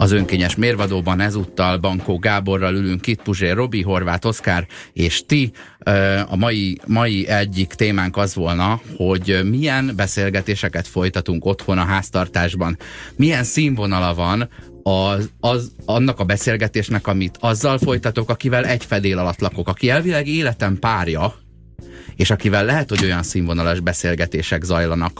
Az önkényes mérvadóban ezúttal Bankó Gáborral ülünk itt, Puzsér Robi, Horváth Oszkár és ti. A mai egyik témánk az volna, hogy milyen beszélgetéseket folytatunk otthon a háztartásban. Milyen színvonala van annak a beszélgetésnek, amit azzal folytatok, akivel egy fedél alatt lakok, aki elvileg életem párja, és akivel lehet, hogy olyan színvonalas beszélgetések zajlanak,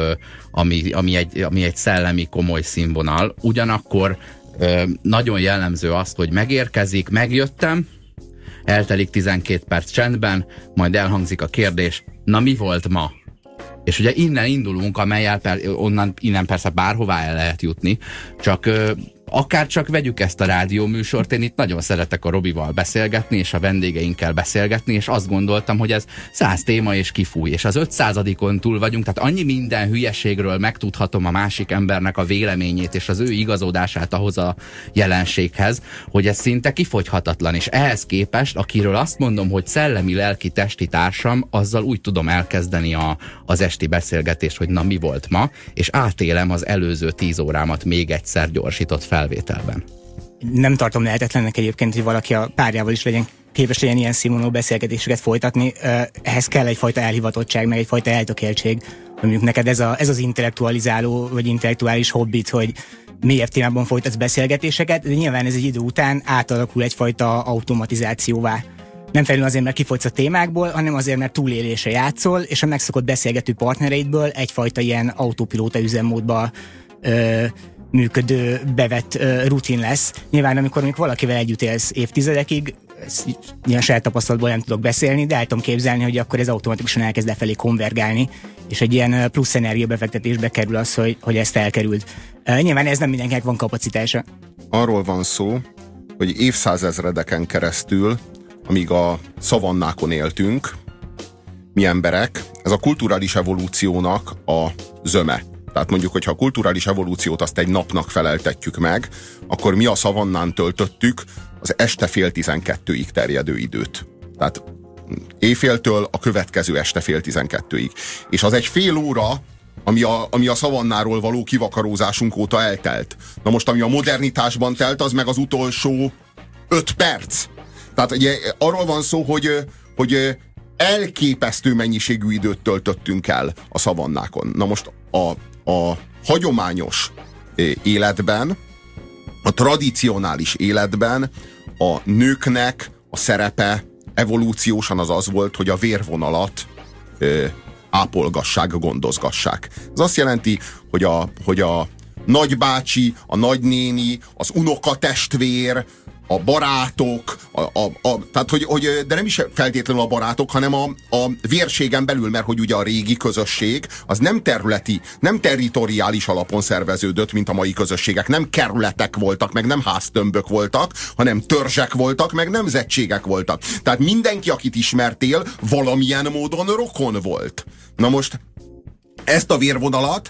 ami egy szellemi, komoly színvonal. Ugyanakkor nagyon jellemző az, hogy megérkezik, megjöttem, eltelik 12 perc csendben, majd elhangzik a kérdés, na mi volt ma? És ugye innen indulunk, amellyel innen persze bárhová el lehet jutni, csak akár csak vegyük ezt a rádióműsort, én itt nagyon szeretek a Robival beszélgetni, és a vendégeinkkel beszélgetni, és azt gondoltam, hogy ez 100 téma és kifúj, és az 500-on túl vagyunk, tehát annyi minden hülyeségről megtudhatom a másik embernek a véleményét, és az ő igazodását ahhoz a jelenséghez, hogy ez szinte kifogyhatatlan, és ehhez képest, akiről azt mondom, hogy szellemi, lelki, testi társam, azzal úgy tudom elkezdeni az esti beszélgetést, hogy na mi volt ma, és átélem az előző 10 órámat még egyszer gyorsított felvételben. Nem tartom lehetetlennek egyébként, hogy valaki a párjával is képes legyen ilyen színvonalú beszélgetéseket folytatni. Ehhez kell egyfajta elhivatottság, meg egyfajta eltökéltség. Mondjuk neked ez az intellektualizáló, vagy intellektuális hobbit, hogy mélyebb témában folytatsz beszélgetéseket, de nyilván ez egy idő után átalakul egyfajta automatizációvá. Nem felül azért, mert kifogysz a témákból, hanem azért, mert túlélésre játszol, és a megszokott beszélgető partnereidből egyfajta ilyen autopilóta üzemmódba működő, bevett rutin lesz. Nyilván, amikor valakivel együtt élsz évtizedekig, ilyen saját tapasztalatból nem tudok beszélni, de el tudom képzelni, hogy akkor ez automatikusan elkezd lefelé konvergálni, és egy ilyen plusz energiabefektetésbe kerül az, hogy ezt elkerült. Nyilván ez nem mindenkinek van kapacitása. Arról van szó, hogy évszázezredeken keresztül, amíg a szavannákon éltünk, mi emberek, ez a kulturális evolúciónak a zöme. Tehát mondjuk, hogyha a kulturális evolúciót azt egy napnak feleltetjük meg, akkor mi a szavannán töltöttük az este 11:30-ig terjedő időt. Tehát éjféltől a következő este 11:30-ig. És az egy fél óra, ami a szavannáról való kivakarózásunk óta eltelt. Na most, ami a modernitásban telt, az meg az utolsó 5 perc. Tehát ugye, arról van szó, hogy elképesztő mennyiségű időt töltöttünk el a szavannákon. Na most a hagyományos életben, a tradicionális életben a nőknek a szerepe evolúciósan az volt, hogy a vérvonalat ápolgassák, gondozgassák. Ez azt jelenti, hogy a nagybácsi, a nagynéni, az unokatestvér, a barátok, tehát de nem is feltétlenül a barátok, hanem a vérségen belül, mert hogy ugye a régi közösség az nem területi, nem territoriális alapon szerveződött, mint a mai közösségek. Nem kerületek voltak, meg nem háztömbök voltak, hanem törzsek voltak, meg nemzetségek voltak. Tehát mindenki, akit ismertél, valamilyen módon rokon volt. Na most ezt a vérvonalat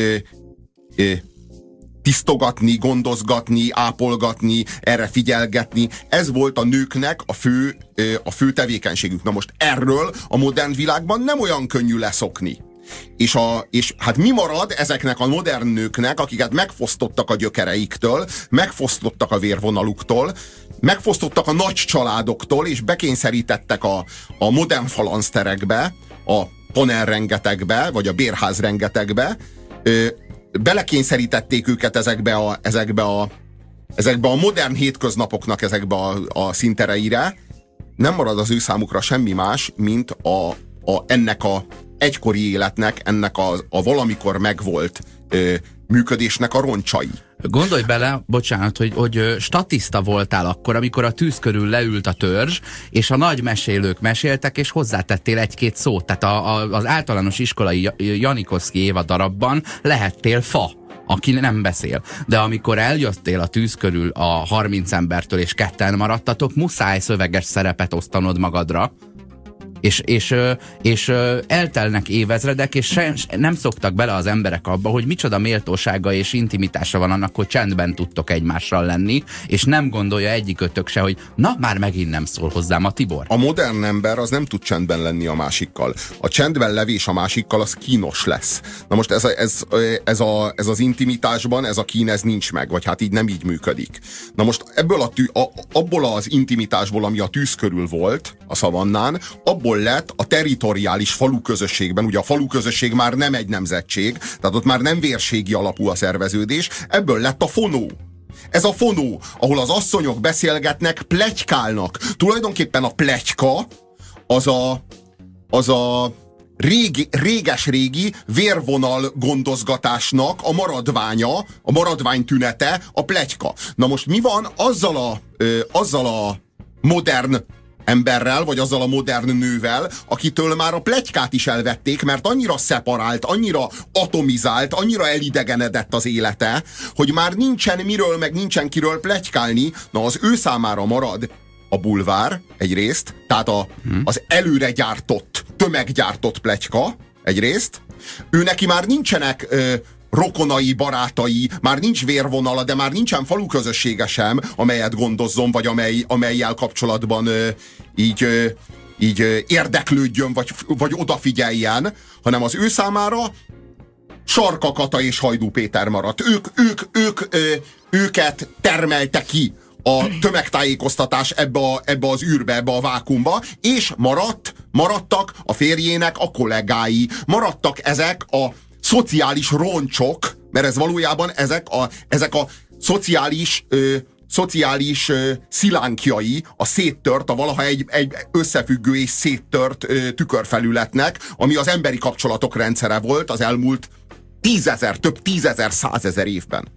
tisztogatni, gondozgatni, ápolgatni, erre figyelgetni. Ez volt a nőknek a fő tevékenységük. Na most erről a modern világban nem olyan könnyű leszokni. És hát mi marad ezeknek a modern nőknek, akiket megfosztottak a gyökereiktől, megfosztottak a vérvonaluktól, megfosztottak a nagy családoktól, és bekényszerítettek a modern falanszterekbe, a panelrengetegbe, vagy a bérházrengetegbe, belekényszerítették őket ezekbe a modern hétköznapoknak, ezekbe a színtereire. Nem marad az ő számukra semmi más, mint ennek a egykori életnek, ennek a valamikor megvolt működésnek a roncsai. Gondolj bele, bocsánat, hogy statiszta voltál akkor, amikor a tűz körül leült a törzs, és a nagy mesélők meséltek, és hozzátettél egy-két szót. Tehát az általános iskolai Janikovszky Éva darabban lehettél fa, aki nem beszél. De amikor eljöttél a tűz körül a 30 embertől, és ketten maradtatok, muszáj szöveges szerepet osztanod magadra, és eltelnek évezredek, és nem szoktak bele az emberek abba, hogy micsoda méltósága és intimitása van annak, hogy csendben tudtok egymással lenni, és nem gondolja egyikőtök se, hogy na, már megint nem szól hozzám a Tibor. A modern ember az nem tud csendben lenni a másikkal. A csendben levés a másikkal az kínos lesz. Na most ez az intimitásban, ez a kín, ez nincs meg, vagy hát így nem így működik. Na most abból az intimitásból, ami a tűz körül volt a szavannán, abból lett a territoriális faluközösségben, ugye a faluközösség már nem egy nemzetség, tehát ott már nem vérségi alapú a szerveződés, ebből lett a fonó. Ez a fonó, ahol az asszonyok beszélgetnek, pletykálnak. Tulajdonképpen a pletyka az a réges-régi vérvonal gondozgatásnak a maradványa, a maradvány tünete, a pletyka. Na most mi van azzal a modern emberrel, vagy azzal a modern nővel, akitől már a pletykát is elvették, mert annyira szeparált, annyira atomizált, annyira elidegenedett az élete, hogy már nincsen miről, meg nincsen kiről pletykálni. Na, az ő számára marad a bulvár egyrészt, tehát az előre gyártott, tömeggyártott pletyka egyrészt. Ő neki már nincsenek rokonai, barátai, már nincs vérvonala, de már nincsen faluközössége sem, amelyet gondozzon, vagy amellyel kapcsolatban így érdeklődjön, vagy odafigyeljen, hanem az ő számára Sarka Kata és Hajdú Péter maradt. Őket termelte ki a tömegtájékoztatás ebbe az űrbe, ebbe a vákuumba, és maradtak a férjének a kollégái, maradtak ezek a szociális roncsok, mert ez valójában ezek a szociális szilánkjai a széttört, a valaha egy összefüggő és széttört tükörfelületnek, ami az emberi kapcsolatok rendszere volt az elmúlt több tízezer, százezer évben.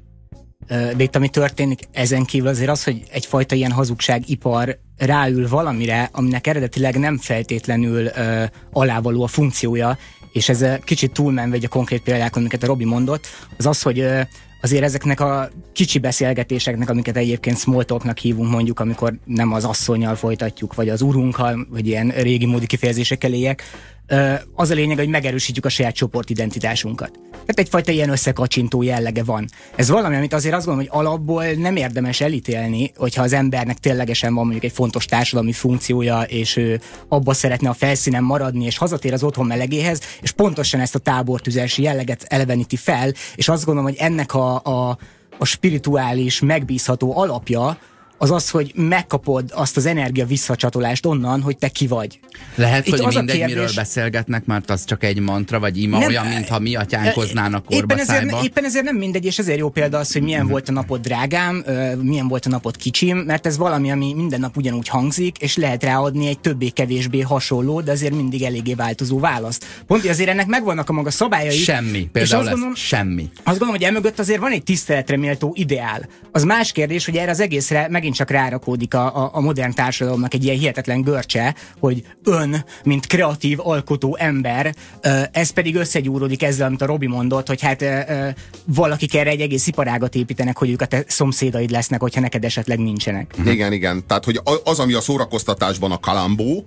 De itt ami történik ezen kívül azért az, hogy egyfajta ilyen hazugságipar ráül valamire, aminek eredetileg nem feltétlenül alávaló a funkciója, és ez kicsit túlmenve egy a konkrét példákon, amiket a Robi mondott, az, hogy azért ezeknek a kicsi beszélgetéseknek, amiket egyébként small talknak hívunk mondjuk, amikor nem az asszonnyal folytatjuk, vagy az urunkkal, vagy ilyen régi módi kifejezésekkel éljek, az a lényeg, hogy megerősítjük a saját csoportidentitásunkat. Tehát egyfajta ilyen összekacsintó jellege van. Ez valami, amit azért azt gondolom, hogy alapból nem érdemes elítélni, hogyha az embernek ténylegesen van mondjuk egy fontos társadalmi funkciója, és ő abba szeretne a felszínen maradni, és hazatér az otthon melegéhez, és pontosan ezt a tábortüzesi jelleget eleveníti fel, és azt gondolom, hogy ennek a spirituális, megbízható alapja az, hogy megkapod azt az energia visszacsatolást onnan, hogy te ki vagy. Lehet, itt hogy mindegy, miről beszélgetnek, mert az csak egy mantra, vagy ima, nem, olyan, mintha mi atyánkoznánk orbaszájba. Éppen ezért nem mindegy, és ezért jó példa az, hogy milyen volt a napod drágám, milyen volt a napod kicsim, mert ez valami, ami minden nap ugyanúgy hangzik, és lehet ráadni egy többé-kevésbé hasonló, de azért mindig eléggé változó választ. Pont azért ennek megvannak a maga szabályai. Semmi, például lesz gondolom, semmi. Azt gondolom, hogy emögött azért van egy tiszteletre méltó ideál. Az más kérdés, hogy erre az egészre megint csak rárakódik a modern társadalomnak egy ilyen hihetetlen görcse, hogy ön, mint kreatív, alkotó ember, ez pedig összegyúródik ezzel, amit a Robi mondott, hogy hát valakik erre egy egész iparágat építenek, hogy ők a te szomszédaid lesznek, hogyha neked esetleg nincsenek. Igen. Tehát, hogy az, ami a szórakoztatásban a kalambó,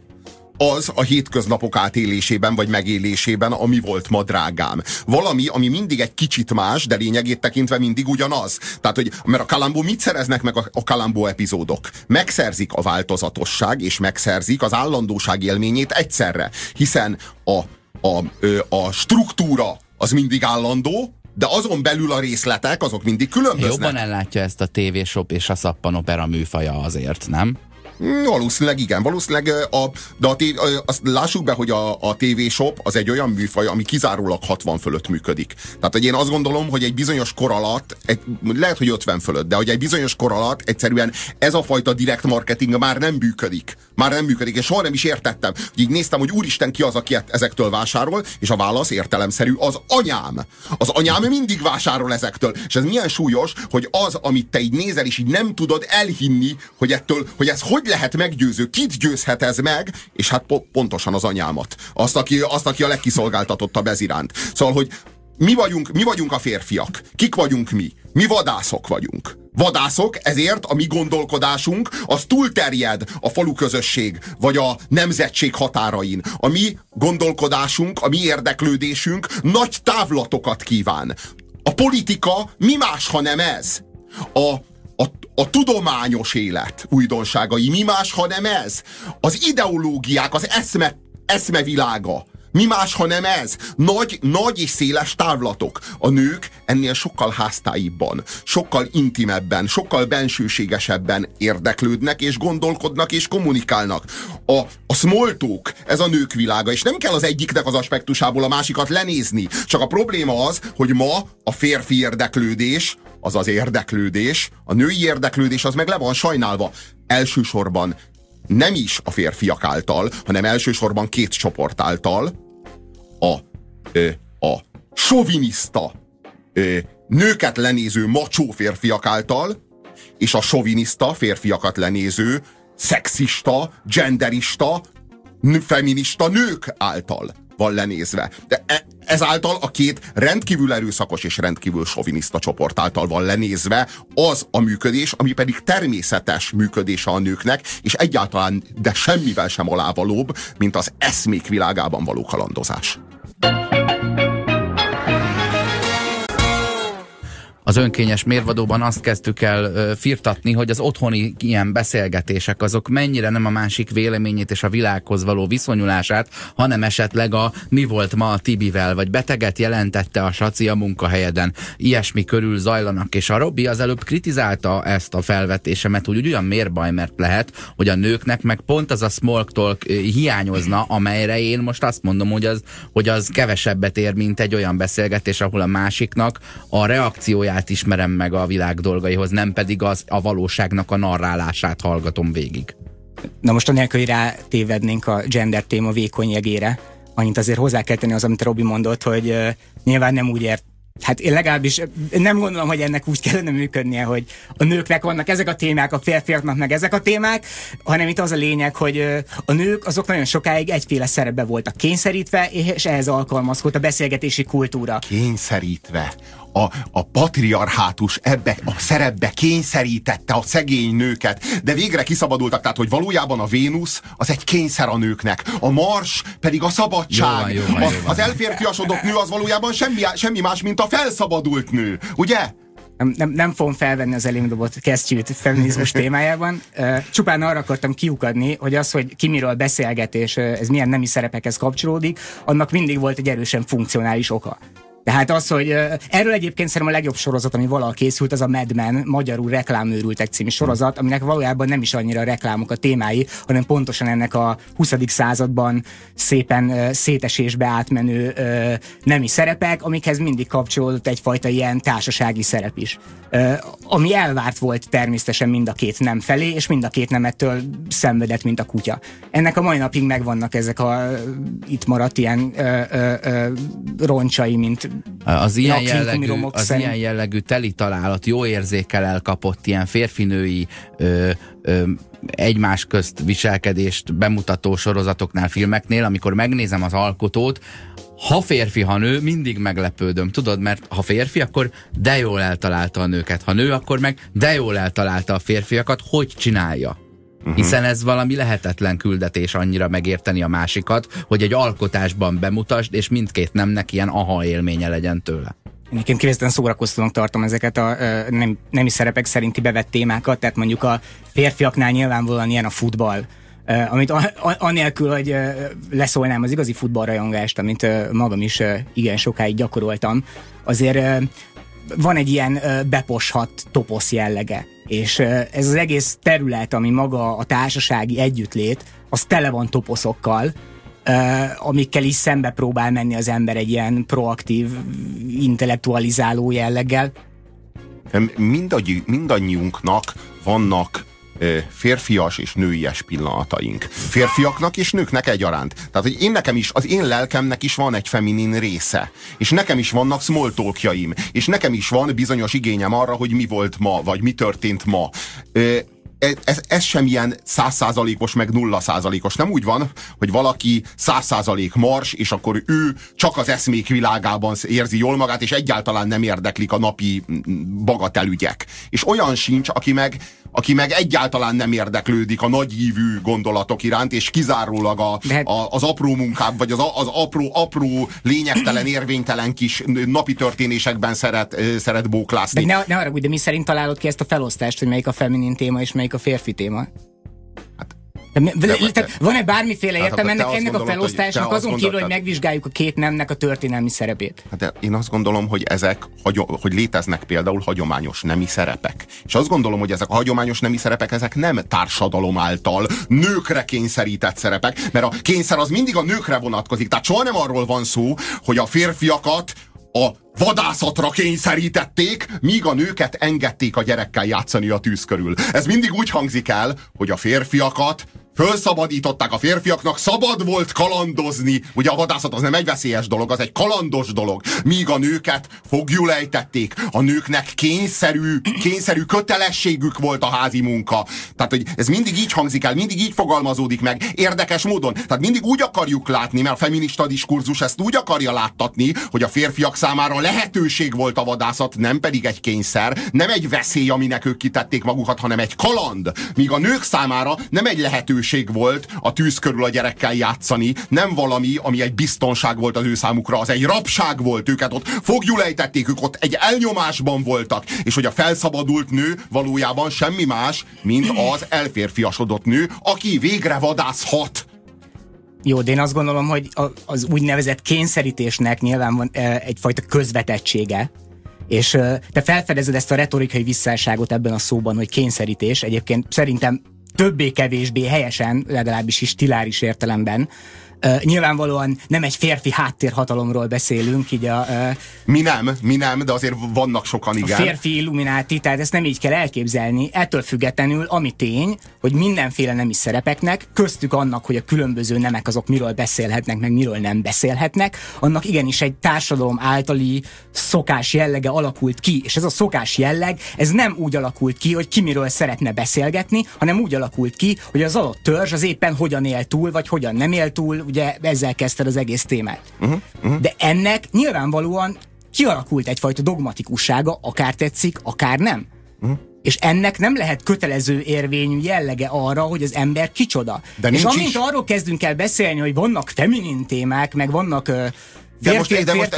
az a hétköznapok átélésében vagy megélésében, ami volt ma drágám. Valami, ami mindig egy kicsit más, de lényegét tekintve mindig ugyanaz. Tehát, hogy mert a Kalambó mit szereznek meg a Kalambó epizódok? Megszerzik a változatosság, és megszerzik az állandóság élményét egyszerre. Hiszen a struktúra az mindig állandó, de azon belül a részletek, azok mindig különböznek. Jobban ellátja ezt a TV-shop és a szappanopera műfaja azért, nem? Valószínűleg igen, azt lássuk be, hogy a TV-shop az egy olyan műfaj, ami kizárólag 60 fölött működik. Tehát, hogy én azt gondolom, hogy egy bizonyos kor alatt, lehet, hogy 50 fölött, de hogy egy bizonyos kor alatt egyszerűen ez a fajta direkt marketing már nem működik. És soha nem is értettem. Így néztem, hogy úristen, ki az, aki ezektől vásárol, és a válasz értelemszerű, az anyám. Az anyám mindig vásárol ezektől. És ez milyen súlyos, hogy az, amit te így nézel, és így nem tudod elhinni, hogy ez hogy lehet meggyőző, kit győzhet ez meg, és hát pontosan az anyámat. Azt, aki a legkiszolgáltatottabb ez iránt. Szóval, hogy mi vagyunk a férfiak. Kik vagyunk mi? Mi vadászok vagyunk. vadászok, ezért a mi gondolkodásunk az túlterjed a faluközösség, vagy a nemzetség határain. A mi gondolkodásunk, a mi érdeklődésünk nagy távlatokat kíván. A politika mi más, ha nem ez? A tudományos élet újdonságai mi más, ha nem ez? Az ideológiák, az eszmevilága mi más, ha nem ez? Nagy és széles távlatok. A nők ennél sokkal háztáibban, sokkal intimebben, sokkal bensőségesebben érdeklődnek, és gondolkodnak, és kommunikálnak. A small talk, ez a nők világa, és nem kell az egyiknek az aspektusából a másikat lenézni. Csak a probléma az, hogy ma a férfi érdeklődés, azaz érdeklődés, a női érdeklődés az meg le van sajnálva. Elsősorban nem is a férfiak által, hanem elsősorban két csoport által, a soviniszta, nőket lenéző macsó férfiak által, és a soviniszta, férfiakat lenéző, szexista, genderista, feminista nők által van lenézve. De ezáltal a két rendkívül erőszakos és rendkívül soviniszta csoport által van lenézve az a működés, ami pedig természetes működése a nőknek, és egyáltalán, de semmivel sem alávalóbb, mint az eszmék világában való kalandozás. Az önkényes mérvadóban azt kezdtük el firtatni, hogy az otthoni ilyen beszélgetések azok mennyire nem a másik véleményét és a világhoz való viszonyulását, hanem esetleg a mi volt ma a Tibivel, vagy beteget jelentette a Saci a munkahelyeden. Ilyesmi körül zajlanak, és a Robi az előbb kritizálta ezt a felvetésemet, hogy olyan miért baj, mert lehet, hogy a nőknek meg pont az a small talk hiányozna, amelyre én most azt mondom, hogy az kevesebbet ér, mint egy olyan beszélgetés, ahol a másiknak a reakcióját ismerem meg a világ dolgaihoz, nem pedig a valóságnak a narrálását hallgatom végig. Na most anélkül, hogy rátévednénk a gender téma vékony jegére, annyit azért hozzá kell tenni az, amit a Robi mondott, hogy nyilván nem úgy ért. Hát én legalábbis nem gondolom, hogy ennek úgy kellene működnie, hogy a nőknek vannak ezek a témák, a férfiaknak meg ezek a témák, hanem itt az a lényeg, hogy a nők azok nagyon sokáig egyféle szerepbe voltak kényszerítve, és ehhez alkalmazkodott a beszélgetési kultúra. Kényszerítve. A patriarhátus ebbe a szerepbe kényszerítette a szegény nőket, de végre kiszabadultak, tehát hogy valójában a Vénusz az egy kényszer a nőknek, a Mars pedig a szabadság. Jó van. Az elférfiasodott nő az valójában semmi más, mint a felszabadult nő, ugye? Nem fogom felvenni az elém dobott kesztyűt feminizmus témájában. Csupán arra akartam kiukadni, hogy az, hogy ki miről beszélget, és ez milyen nemi szerepekhez kapcsolódik, annak mindig volt egy erősen funkcionális oka. Tehát az, hogy erről egyébként szerintem a legjobb sorozat, ami valaha készült, az a Mad Men, magyarul Reklámőrültek című sorozat, aminek valójában nem is annyira a reklámok a témái, hanem pontosan ennek a 20. században szépen szétesésbe átmenő nemi szerepek, amikhez mindig kapcsolódott egyfajta ilyen társasági szerep is. Ami elvárt volt természetesen mind a két nem felé, és mind a két nemettől szenvedett, mint a kutya. Ennek a mai napig megvannak ezek a itt maradt ilyen roncsai, mint az ilyen jellegű teli találat, jó érzékkel elkapott ilyen férfinői egymás közt viselkedést bemutató sorozatoknál, filmeknél, amikor megnézem az alkotót, ha férfi, ha nő, mindig meglepődöm. Tudod, mert ha férfi, akkor de jól eltalálta a nőket. Ha nő, akkor meg de jól eltalálta a férfiakat. Hogy csinálja? Hiszen ez valami lehetetlen küldetés annyira megérteni a másikat, hogy egy alkotásban bemutasd, és mindkét nemnek ilyen aha élménye legyen tőle. Én kifejezetten szórakoztatónak tartom ezeket a nemi szerepek szerinti bevett témákat, tehát mondjuk a férfiaknál nyilvánvalóan ilyen a futball, amit anélkül, hogy leszólnám az igazi futballrajongást, amit magam is igen sokáig gyakoroltam, azért van egy ilyen beposhat toposz jellege. És ez az egész terület, ami maga a társasági együttlét, az tele van toposzokkal, amikkel is szembe próbál menni az ember egy ilyen proaktív, intellektualizáló jelleggel. Mindannyiunknak vannak férfias és nőies pillanataink. Férfiaknak és nőknek egyaránt. Tehát, hogy nekem is, az én lelkemnek is van egy feminin része. És nekem is vannak small talkjaim. És nekem is van bizonyos igényem arra, hogy mi volt ma, vagy mi történt ma. ez sem ilyen 100%-os, meg 0%-os. Nem úgy van, hogy valaki 100% mars, és akkor ő csak az eszmék világában érzi jól magát, és egyáltalán nem érdeklik a napi bagatelügyek. És olyan sincs, aki meg egyáltalán nem érdeklődik a nagyívű gondolatok iránt, és kizárólag az apró munkább, vagy az apró lényegtelen, érvénytelen kis napi történésekben szeret bóklászni. De ne arra, de mi szerint találod ki ezt a felosztást, hogy melyik a feminin téma, és melyik a férfi téma? Van-e bármiféle értelme ennek a felosztásnak, azon kívül, hogy megvizsgáljuk a két nemnek a történelmi szerepét? Hát én azt gondolom, hogy hogy léteznek például hagyományos nemi szerepek. És azt gondolom, hogy ezek a hagyományos nemi szerepek, ezek nem társadalom által nőkre kényszerített szerepek, mert a kényszer az mindig a nőkre vonatkozik. Tehát soha nem arról van szó, hogy a férfiakat a vadászatra kényszerítették, míg a nőket engedték a gyerekkel játszani a tűz körül. Ez mindig úgy hangzik el, hogy a férfiakat fölszabadították, a férfiaknak szabad volt kalandozni. Ugye a vadászat az nem egy veszélyes dolog, az egy kalandos dolog. Míg a nőket foglyul ejtették. A nőknek kényszerű kötelességük volt a házi munka. Tehát, hogy ez mindig így hangzik el, mindig így fogalmazódik meg. Érdekes módon. Tehát mindig úgy akarjuk látni, mert a feminista diskurzus ezt úgy akarja láttatni, hogy a férfiak számára lehetőség volt a vadászat, nem pedig egy kényszer, nem egy veszély, aminek ők kitették magukat, hanem egy kaland. Míg a nők számára nem egy lehetőség volt a tűz körül a gyerekkel játszani, nem valami, ami egy biztonság volt az ő számukra, az egy rabság volt, őket ott foglyul ejtették, ők ott egy elnyomásban voltak, és hogy a felszabadult nő valójában semmi más, mint az elférfiasodott nő, aki végre vadászhat. Jó, de én azt gondolom, hogy az úgynevezett kényszerítésnek nyilván van egyfajta közvetettsége, és te felfedezed ezt a retorikai visszásságot ebben a szóban, hogy kényszerítés. Egyébként szerintem többé-kevésbé helyesen, legalábbis is stiláris értelemben. Nyilvánvalóan nem egy férfi háttérhatalomról beszélünk, így Mi nem, de azért vannak sokan, igen. A férfi illumináti, tehát ezt nem így kell elképzelni. Ettől függetlenül, ami tény, hogy mindenféle nemi szerepeknek, köztük annak, hogy a különböző nemek azok miről beszélhetnek, meg miről nem beszélhetnek, annak igenis egy társadalom általi szokás jellege alakult ki, és ez a szokás jelleg, ez nem úgy alakult ki, hogy ki miről szeretne beszélgetni, hanem úgy alakult ki, hogy az adott törzs az éppen hogyan él túl, vagy hogyan nem él túl, ugye ezzel kezdted az egész témát. De ennek nyilvánvalóan kialakult egyfajta dogmatikussága, akár tetszik, akár nem. És ennek nem lehet kötelező érvényű jellege arra, hogy az ember kicsoda. És amint arról kezdünk el beszélni, hogy vannak feminin témák, meg vannak de most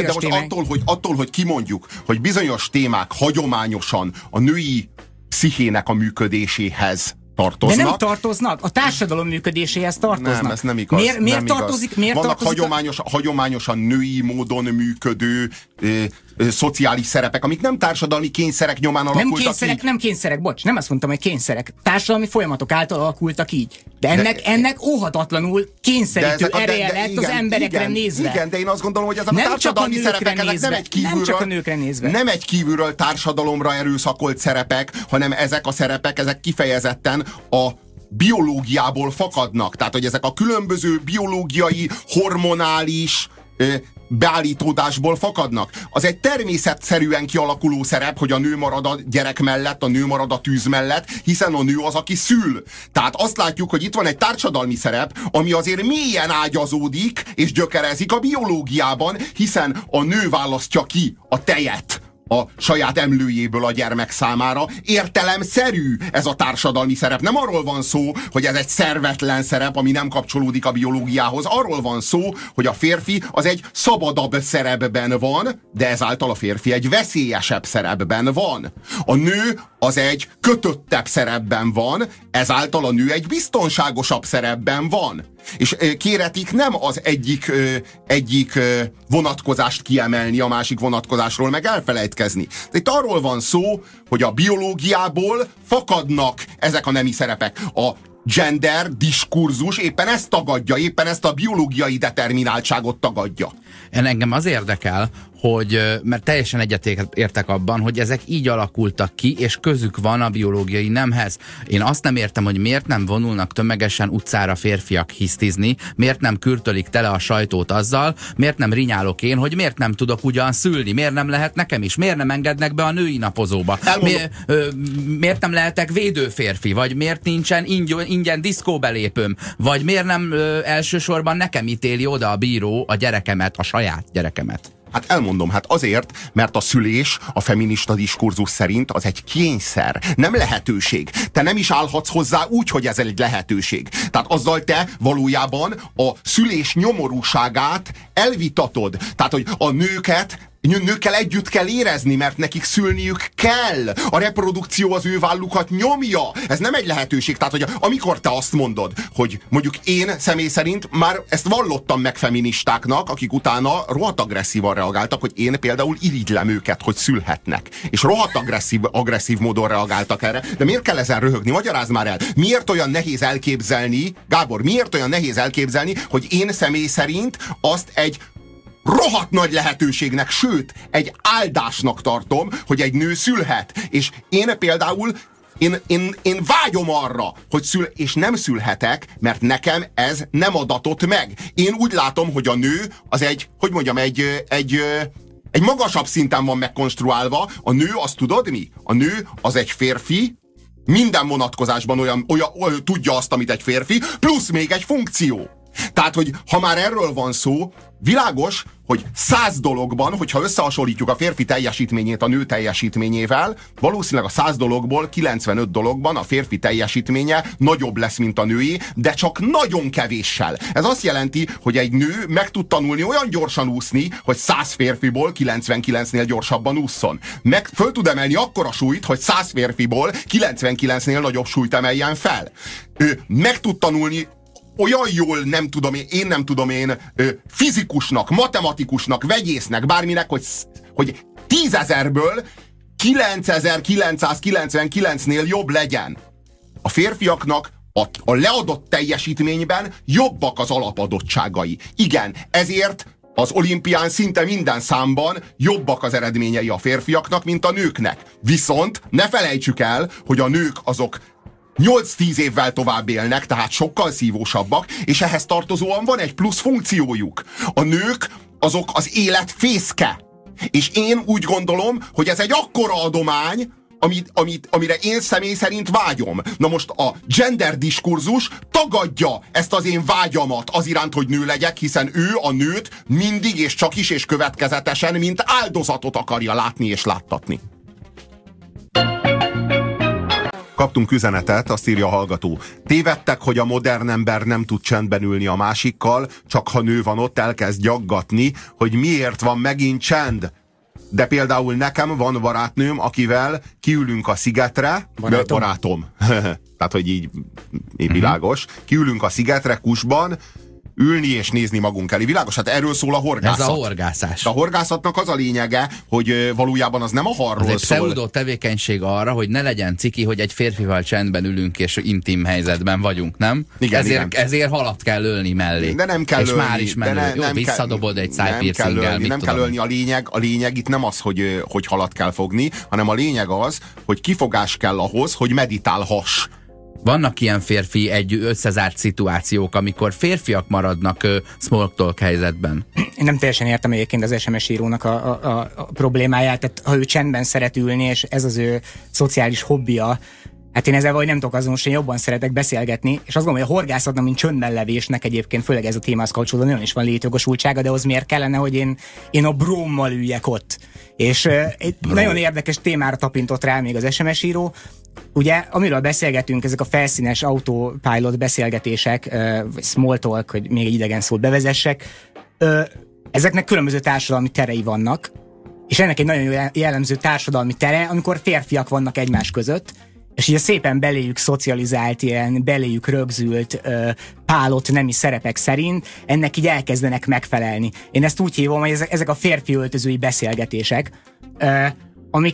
attól, hogy kimondjuk, hogy bizonyos témák hagyományosan a női pszichének a működéséhez tartoznak. De nem tartoznak. A társadalom működéséhez tartoznak. Nem, ez nem igaz. Miért tartozik? Vannak hagyományosan női módon működő szociális szerepek, amik nem társadalmi kényszerek nyomán alakultak így. Nem kényszerek, bocs, nem azt mondtam, hogy kényszerek. Társadalmi folyamatok által alakultak így. De ennek óhatatlanul kényszerítő ereje lett az emberekre nézve. Igen, de én azt gondolom, hogy ezek a társadalmi szerepek nem egy kívülről társadalomra erőszakolt szerepek, hanem ezek a szerepek, ezek kifejezetten a biológiából fakadnak. Tehát, hogy ezek a különböző biológiai, hormonális beállítódásból fakadnak. Az egy természetszerűen kialakuló szerep, hogy a nő marad a gyerek mellett, a nő marad a tűz mellett, hiszen a nő az, aki szül. Tehát azt látjuk, hogy itt van egy társadalmi szerep, ami azért mélyen ágyazódik és gyökerezik a biológiában, hiszen a nő választja ki a tejet a saját emlőjéből a gyermek számára. Értelemszerű ez a társadalmi szerep. Nem arról van szó, hogy ez egy szervetlen szerep, ami nem kapcsolódik a biológiához. Arról van szó, hogy a férfi az egy szabadabb szerepben van, de ezáltal a férfi egy veszélyesebb szerepben van. A nő az egy kötöttebb szerepben van, ezáltal a nő egy biztonságosabb szerepben van. És kéretik nem az egyik vonatkozást kiemelni a másik vonatkozásról, meg elfelejtkezni. De itt arról van szó, hogy a biológiából fakadnak ezek a nemi szerepek. A gender diskurzus éppen ezt tagadja, éppen ezt a biológiai determináltságot tagadja. Engem az érdekel, mert teljesen egyetértek abban, hogy ezek így alakultak ki, és közük van a biológiai nemhez. Én azt nem értem, hogy miért nem vonulnak tömegesen utcára férfiak hisztizni, miért nem kürtölik tele a sajtót azzal, miért nem rinyálok én, hogy miért nem tudok ugyan szülni, miért nem lehet nekem is, miért nem engednek be a női napozóba, miért nem lehetek védőférfi, vagy miért nincsen ingyen diszkóbelépőm, vagy miért nem elsősorban nekem ítéli oda a bíró a gyerekemet, a saját gyerekemet. Hát elmondom, hát azért, mert a szülés a feminista diskurzus szerint az egy kényszer, nem lehetőség. Te nem is állhatsz hozzá úgy, hogy ez egy lehetőség. Tehát azzal te valójában a szülés nyomorúságát elvitatod. Tehát, hogy a nőkkel együtt kell érezni, mert nekik szülniük kell. A reprodukció az ő vállukat nyomja. Ez nem egy lehetőség. Tehát, hogy amikor te azt mondod, hogy mondjuk én személy szerint már ezt vallottam meg feministáknak, akik utána rohadt agresszívan reagáltak, hogy én például irigylem őket, hogy szülhetnek. És rohadt agresszív módon reagáltak erre. De miért kell ezen röhögni? Magyarázd már el. Miért olyan nehéz elképzelni, Gábor, miért olyan nehéz elképzelni, hogy én személy szerint azt egy rohadt nagy lehetőségnek, sőt, egy áldásnak tartom, hogy egy nő szülhet. És én például én vágyom arra, hogy és nem szülhetek, mert nekem ez nem adatott meg. Én úgy látom, hogy a nő az egy magasabb szinten van megkonstruálva. A nő, azt tudod mi? A nő az egy férfi, minden vonatkozásban olyan tudja azt, amit egy férfi, plusz még egy funkció. Tehát, hogy ha már erről van szó, világos, hogy 100 dologban, hogyha összehasonlítjuk a férfi teljesítményét a nő teljesítményével, valószínűleg a 100 dologból 95 dologban a férfi teljesítménye nagyobb lesz, mint a nőé, de csak nagyon kevéssel. Ez azt jelenti, hogy egy nő meg tud tanulni olyan gyorsan úszni, hogy 100 férfiból 99-nél gyorsabban ússzon. Föl tud emelni akkora súlyt, hogy 100 férfiból 99-nél nagyobb súlyt emeljen fel. Ő meg tud tanulni olyan jól nem tudom én, fizikusnak, matematikusnak, vegyésznek, bárminek, hogy 10 000-ből 9999-nél jobb legyen. A férfiaknak a leadott teljesítményben jobbak az alapadottságai. Igen, ezért az olimpián szinte minden számban jobbak az eredményei a férfiaknak, mint a nőknek. Viszont ne felejtsük el, hogy a nők azok 8-10 évvel tovább élnek, tehát sokkal szívósabbak, és ehhez tartozóan van egy plusz funkciójuk. A nők azok az élet fészke. És én úgy gondolom, hogy ez egy akkora adomány, amire én személy szerint vágyom. Na most a gender diskurzus tagadja ezt az én vágyamat az iránt, hogy nő legyek, hiszen ő a nőt mindig és csak is és következetesen, mint áldozatot akarja látni és láttatni. Kaptunk üzenetet, azt írja a hallgató. Tévedtek, hogy a modern ember nem tud csendben ülni a másikkal, csak ha nő van ott, elkezd gyaggatni, hogy miért van megint csend. De például nekem van barátnőm, akivel kiülünk a szigetre, barátom. Tehát, hogy így világos. Kiülünk a szigetre Kusban, ülni és nézni magunk elé. Világos, hát erről szól a horgászat. Ez a horgászás. A horgászatnak az a lényege, hogy valójában az nem a harról szól. Ez egy pseudo tevékenység arra, hogy ne legyen ciki, hogy egy férfival csendben ülünk és intim helyzetben vagyunk, nem? Igen, ezért halat kell ölni mellé. De nem kell és ölni. Már is menő. Jó, visszadobod egy szájpiercinggel. Nem kell ölni. A lényeg itt nem az, hogy halat kell fogni, hanem a lényeg az, hogy kifogás kell ahhoz, hogy meditálhass. Vannak ilyen férfi összezárt szituációk, amikor férfiak maradnak small talk helyzetben. Én nem teljesen értem egyébként az SMS írónak a problémáját, tehát ha ő csendben szeret ülni, és ez az ő szociális hobbija, hát én ezzel valahogy nem tudok azonos, én jobban szeretek beszélgetni, és azt gondolom, hogy a horgászatnak, mint csöndben levésnek egyébként, főleg ez a témához kapcsolódóan nagyon is van létjogosultsága, de az miért kellene, hogy én a brómmal üljek ott. És egy nagyon érdekes témára tapintott rá még az SMS író. Ugye, amiről beszélgetünk, ezek a felszínes autopilot beszélgetések, vagy small talk, hogy még egy idegen szót bevezessek, ezeknek különböző társadalmi terei vannak, és ennek egy nagyon jellemző társadalmi tere, amikor férfiak vannak egymás között, és ugye szépen beléjük szocializált, ilyen beléjük rögzült, pálott nemi szerepek szerint ennek így elkezdenek megfelelni. Én ezt úgy hívom, hogy ezek a férfi öltözői beszélgetések, amiket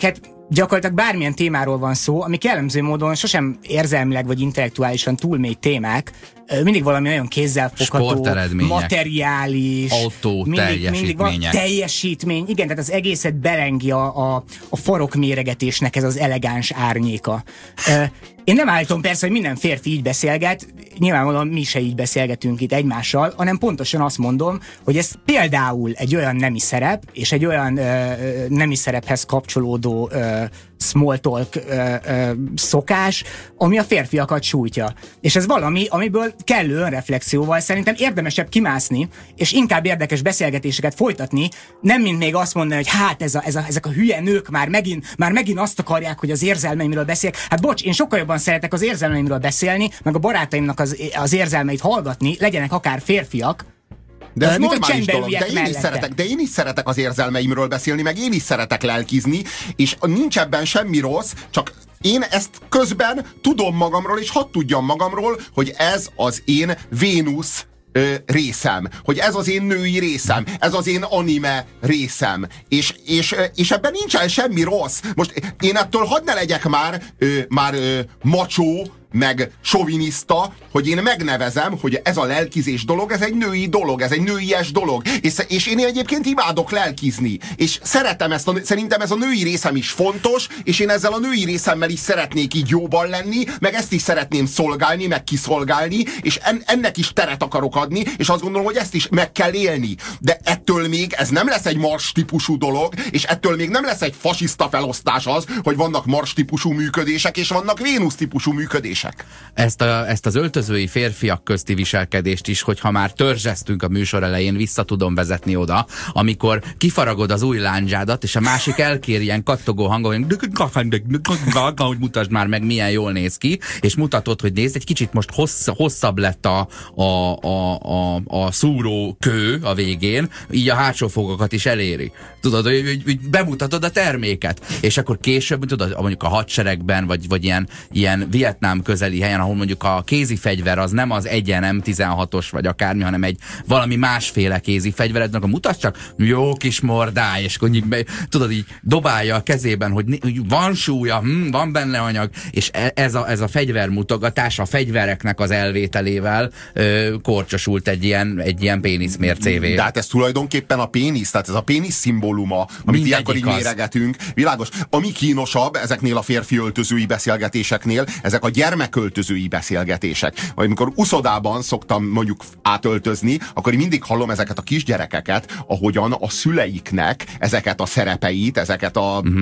gyakorlatilag bármilyen témáról van szó, ami jellemző módon sosem érzelmileg vagy intellektuálisan túl mély témák, mindig valami nagyon kézzelfogható, materiális, autó teljesítmények. Teljesítmény, igen, tehát az egészet belengi a farokméregetésnek ez az elegáns árnyéka. Én nem állítom persze, hogy minden férfi így beszélget, nyilvánvalóan mi se így beszélgetünk itt egymással, hanem pontosan azt mondom, hogy ez például egy olyan nemi szerep, és egy olyan nemi szerephez kapcsolódó small talk szokás, ami a férfiakat sújtja. És ez valami, amiből kellő önreflexióval szerintem érdemesebb kimászni, és inkább érdekes beszélgetéseket folytatni, nem mint még azt mondani, hogy hát ezek a hülye nők már megint azt akarják, hogy az érzelmeimről beszéljek. Hát bocs, én sokkal jobban szeretek az érzelmeimről beszélni, meg a barátaimnak az érzelmeit hallgatni, legyenek akár férfiak. De ez normális dolog, de én is szeretek az érzelmeimről beszélni, meg én is szeretek lelkizni, és nincs ebben semmi rossz, csak én ezt közben tudom magamról, és hadd tudjam magamról, hogy ez az én Vénusz részem, hogy ez az én női részem, ez az én anime részem, és ebben nincsen semmi rossz. Most én ettől hadd ne legyek már macsó, meg soviniszta, hogy én megnevezem, hogy ez a lelkizés dolog, ez egy női dolog, ez egy nőies dolog. És én egyébként imádok lelkizni. És szeretem szerintem ez a női részem is fontos, és én ezzel a női részemmel is szeretnék így jóban lenni, meg ezt is szeretném szolgálni, meg kiszolgálni, és ennek is teret akarok adni, és azt gondolom, hogy ezt is meg kell élni. De ettől még ez nem lesz egy Mars típusú dolog, és ettől még nem lesz egy fasiszta felosztás az, hogy vannak Mars típusú működések, és vannak Vénusz típusú működések. Ezt az öltözői férfiak közti viselkedést is, hogyha már törzseztünk a műsor elején, vissza tudom vezetni oda, amikor kifaragod az új lándzsádat, és a másik elkér ilyen kattogó hangon, hogy mutasd már meg, milyen jól néz ki, és mutatod, hogy nézd, egy kicsit most hosszabb lett a szúró kő a végén, így a hátsó fogakat is eléri. Tudod, hogy bemutatod a terméket, és akkor később, tudod, mondjuk a hadseregben, vagy ilyen Vietnám közeli helyen, ahol mondjuk a kézi fegyver az nem az egyen M16-os vagy akármi, hanem egy valami másféle kézi fegyverednek, mutasd csak, jó kis mordály, és tudod, így dobálja a kezében, hogy van súlya, van benne anyag, és ez a fegyvermutogatás a fegyvereknek az elvételével korcsosult egy ilyen péniszmércévé. De hát ez tulajdonképpen a pénisz, tehát ez a pénisz szimbóluma, amit ilyenkor így méregetünk. Világos. Ami kínosabb ezeknél a férfi öltözői beszélgetéseknél, ezek a gyermeköltözői beszélgetések. Vagy amikor uszodában szoktam mondjuk átöltözni, akkor én mindig hallom ezeket a kisgyerekeket, ahogyan a szüleiknek ezeket a szerepeit, ezeket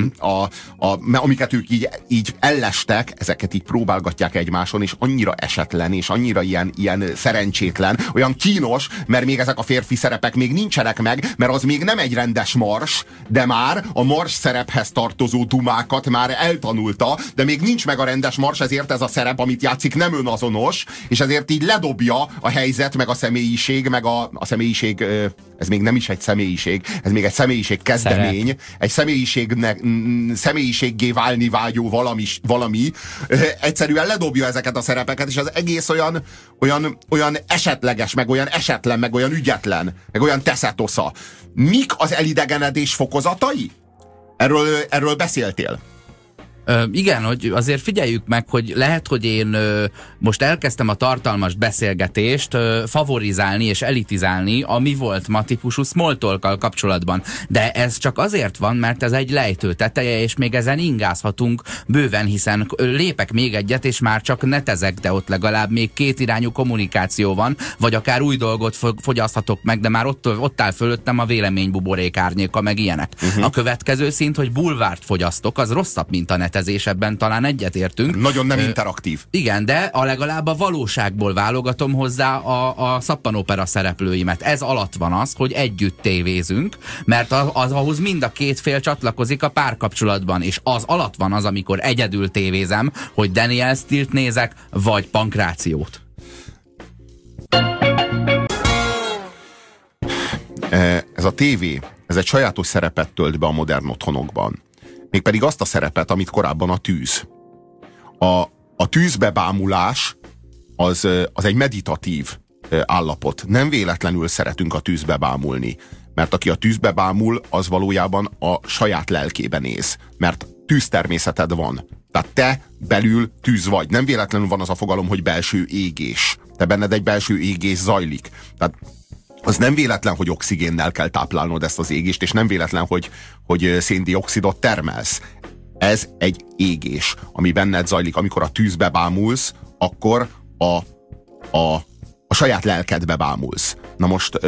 amiket ők így ellestek, ezeket így próbálgatják egymáson, és annyira esetlen, és annyira ilyen szerencsétlen, olyan kínos, mert még ezek a férfi szerepek még nincsenek meg, mert az még nem egy rendes mars, de már a mars szerephez tartozó dumákat már eltanulta, de még nincs meg a rendes mars, ezért ez a szerep, amit játszik, nem önazonos, és ezért így ledobja a helyzet, meg a személyiség, meg a személyiség, ez még nem is egy személyiség, ez még egy személyiség kezdemény, szerep. Egy személyiséggé válni vágyó valami egyszerűen ledobja ezeket a szerepeket, és az egész olyan esetleges, meg olyan esetlen, meg olyan ügyetlen, meg olyan teszetosza. Mik az elidegenedés fokozatai? Erről beszéltél? Igen, hogy azért figyeljük meg, hogy lehet, hogy én most elkezdtem a tartalmas beszélgetést favorizálni és elitizálni a mi volt ma típusú small talkkal kapcsolatban. De ez csak azért van, mert ez egy lejtő teteje, és még ezen ingázhatunk bőven, hiszen lépek még egyet, és már csak netezek, de ott legalább még kétirányú kommunikáció van, vagy akár új dolgot fogyaszthatok meg, de már ott áll fölöttem a véleménybuborék árnyéka, meg ilyenek. A következő szint, hogy bulvárt fogyasztok, az rosszabb, mint a net. Ebben talán egyetértünk. Nagyon nem interaktív. Igen, de legalább a valóságból válogatom hozzá a szappanopera szereplőimet. Ez alatt van az, hogy együtt tévézünk, mert ahhoz mind a két fél csatlakozik a párkapcsolatban, és az alatt van az, amikor egyedül tévézem, hogy Daniel Steelt nézek, vagy Pankrációt. Ez a tévé, ez egy sajátos szerepet tölt be a modern otthonokban. Mégpedig azt a szerepet, amit korábban a tűz. A tűzbe bámulás az egy meditatív állapot. Nem véletlenül szeretünk a tűzbe bámulni. Mert aki a tűzbe bámul, az valójában a saját lelkébe néz. Mert tűztermészeted van. Tehát te belül tűz vagy. Nem véletlenül van az a fogalom, hogy belső égés. Te benned egy belső égés zajlik. Tehát az nem véletlen, hogy oxigénnel kell táplálnod ezt az égést, és nem véletlen, hogy széndioxidot termelsz. Ez egy égés, ami benned zajlik. Amikor a tűzbe bámulsz, akkor a saját lelkedbe bámulsz. Na most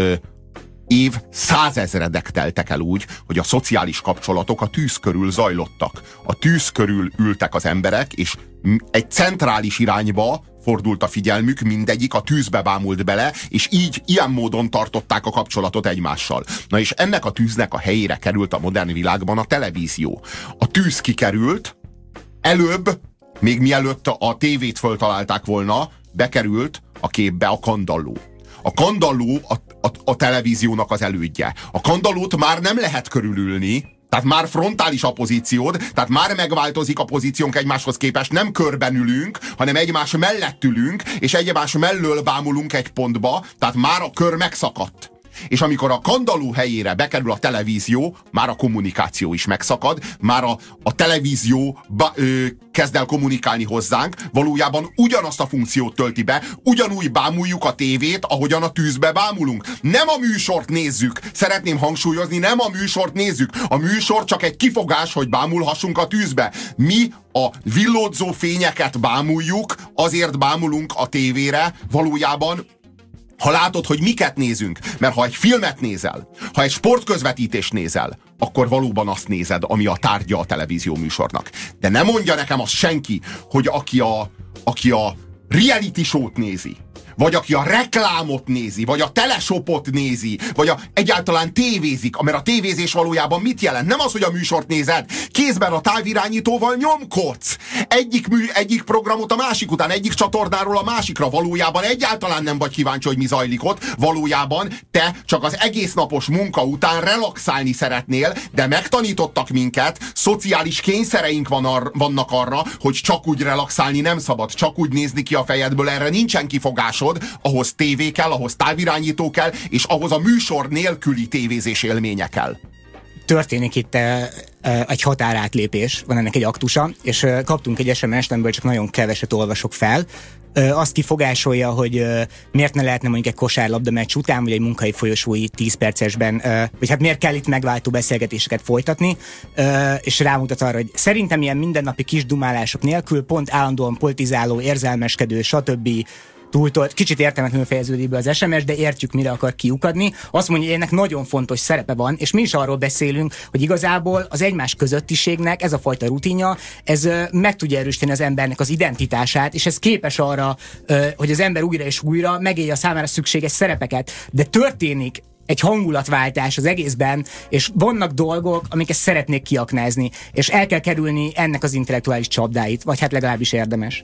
év százezredek teltek el úgy, hogy a szociális kapcsolatok a tűz körül zajlottak. A tűz körül ültek az emberek, és egy centrális irányba fordult a figyelmük, mindegyik a tűzbe bámult bele, és így, ilyen módon tartották a kapcsolatot egymással. Na és ennek a tűznek a helyére került a modern világban a televízió. A tűz kikerült, előbb, még mielőtt a tévét föltalálták volna, bekerült a képbe a kandalló. A kandalló a televíziónak az elődje. A kandallót már nem lehet körülülni, tehát már frontális a pozíciód, tehát már megváltozik a pozíciónk egymáshoz képest, nem körben ülünk, hanem egymás mellett ülünk, és egymás mellől bámulunk egy pontba, tehát már a kör megszakadt. És amikor a kandalló helyére bekerül a televízió, már a kommunikáció is megszakad, már a televízió kezd el kommunikálni hozzánk, valójában ugyanazt a funkciót tölti be, ugyanúgy bámuljuk a tévét, ahogyan a tűzbe bámulunk. Nem a műsort nézzük, szeretném hangsúlyozni, nem a műsort nézzük. A műsor csak egy kifogás, hogy bámulhassunk a tűzbe. Mi a villódzó fényeket bámuljuk, azért bámulunk a tévére, valójában ha látod, hogy miket nézünk, mert ha egy filmet nézel, ha egy sportközvetítést nézel, akkor valóban azt nézed, ami a tárgya a televízió műsornak. De nem mondja nekem azt senki, hogy aki a reality show-t nézi, vagy aki a reklámot nézi, vagy a teleshopot nézi, vagy egyáltalán tévézik, mert a tévézés valójában mit jelent? Nem az, hogy a műsort nézed, kézben a távirányítóval nyomkodsz. Egyik programot a másik után, egyik csatornáról a másikra, valójában egyáltalán nem vagy kíváncsi, hogy mi zajlik ott, valójában te csak az egész napos munka után relaxálni szeretnél, de megtanítottak minket, szociális kényszereink vannak arra, hogy csak úgy relaxálni nem szabad, csak úgy nézni ki a fejedből, erre nincsen kifogásod, ahhoz tévé kell, ahhoz távirányító kell, és ahhoz a műsor nélküli tévézés élménye kell. Történik itt egy határátlépés, van ennek egy aktusa, és kaptunk egy SMS-t, amiből csak nagyon keveset olvasok fel. Azt kifogásolja, hogy miért ne lehetne mondjuk egy kosárlabda meccs után, vagy egy munkai folyosói 10 percesben, vagy hát miért kell itt megváltó beszélgetéseket folytatni, és rámutat arra, hogy szerintem ilyen mindennapi kis dumálások nélkül, pont állandóan politizáló, érzelmeskedő, stb. Túltolt, kicsit értelmetlenül fejeződik be az SMS, de értjük, mire akar kiukadni. Azt mondja, hogy ennek nagyon fontos szerepe van, és mi is arról beszélünk, hogy igazából az egymás közöttiségnek ez a fajta rutinja, ez meg tudja erősíteni az embernek az identitását, és ez képes arra, hogy az ember újra és újra megélje a számára szükséges szerepeket. De történik egy hangulatváltás az egészben, és vannak dolgok, amiket szeretnék kiaknázni, és el kell kerülni ennek az intellektuális csapdáit, vagy hát legalábbis érdemes.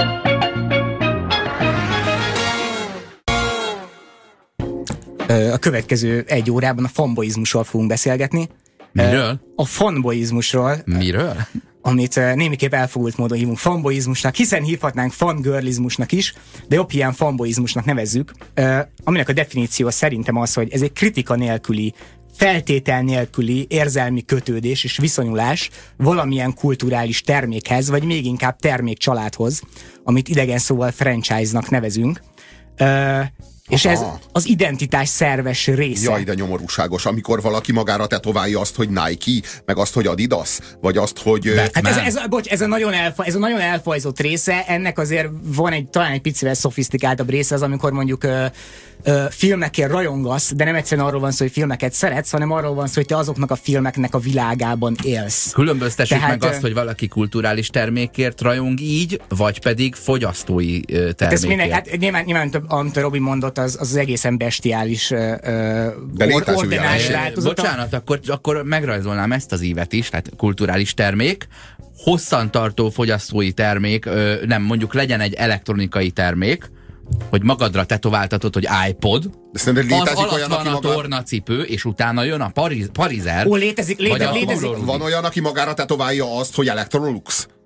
A következő egy órában a fanboizmusról fogunk beszélgetni. Miről? A fanboizmusról. Miről? Amit némiképp elfogult módon hívunk fanboizmusnak, hiszen hívhatnánk fangirlizmusnak is, de jobb ilyen fanboizmusnak nevezzük, aminek a definíció szerintem az, hogy ez egy kritika nélküli, feltétel nélküli érzelmi kötődés és viszonyulás valamilyen kulturális termékhez, vagy még inkább termékcsaládhoz, amit idegen szóval franchise-nak nevezünk. És ez az identitás szerves része. Jaj, de nyomorúságos, amikor valaki magára tetoválja azt, hogy Nike, meg azt, hogy Adidas, vagy azt, hogy... Hát ez a nagyon elfajzott része, ennek azért van talán egy picivel szofisztikáltabb része, az amikor mondjuk filmekért rajongasz, de nem egyszerűen arról van szó, hogy filmeket szeretsz, hanem arról van szó, hogy te azoknak a filmeknek a világában élsz. Különböztessük meg azt, hogy valaki kulturális termékért rajong így, vagy pedig fogyasztói termékért. Hát nyilván amit a Robi mondott, az egészen bestiális ordinális változata. Bocsánat, akkor megrajzolnám ezt az ívet is, tehát kulturális termék, hosszantartó fogyasztói termék, nem, mondjuk legyen egy elektronikai termék, hogy magadra tetováltatod, hogy iPod, az alatt van a tornacipő, és utána jön a Parizer. Létezik. Van olyan, aki magára tetoválja azt, hogy Electrolux?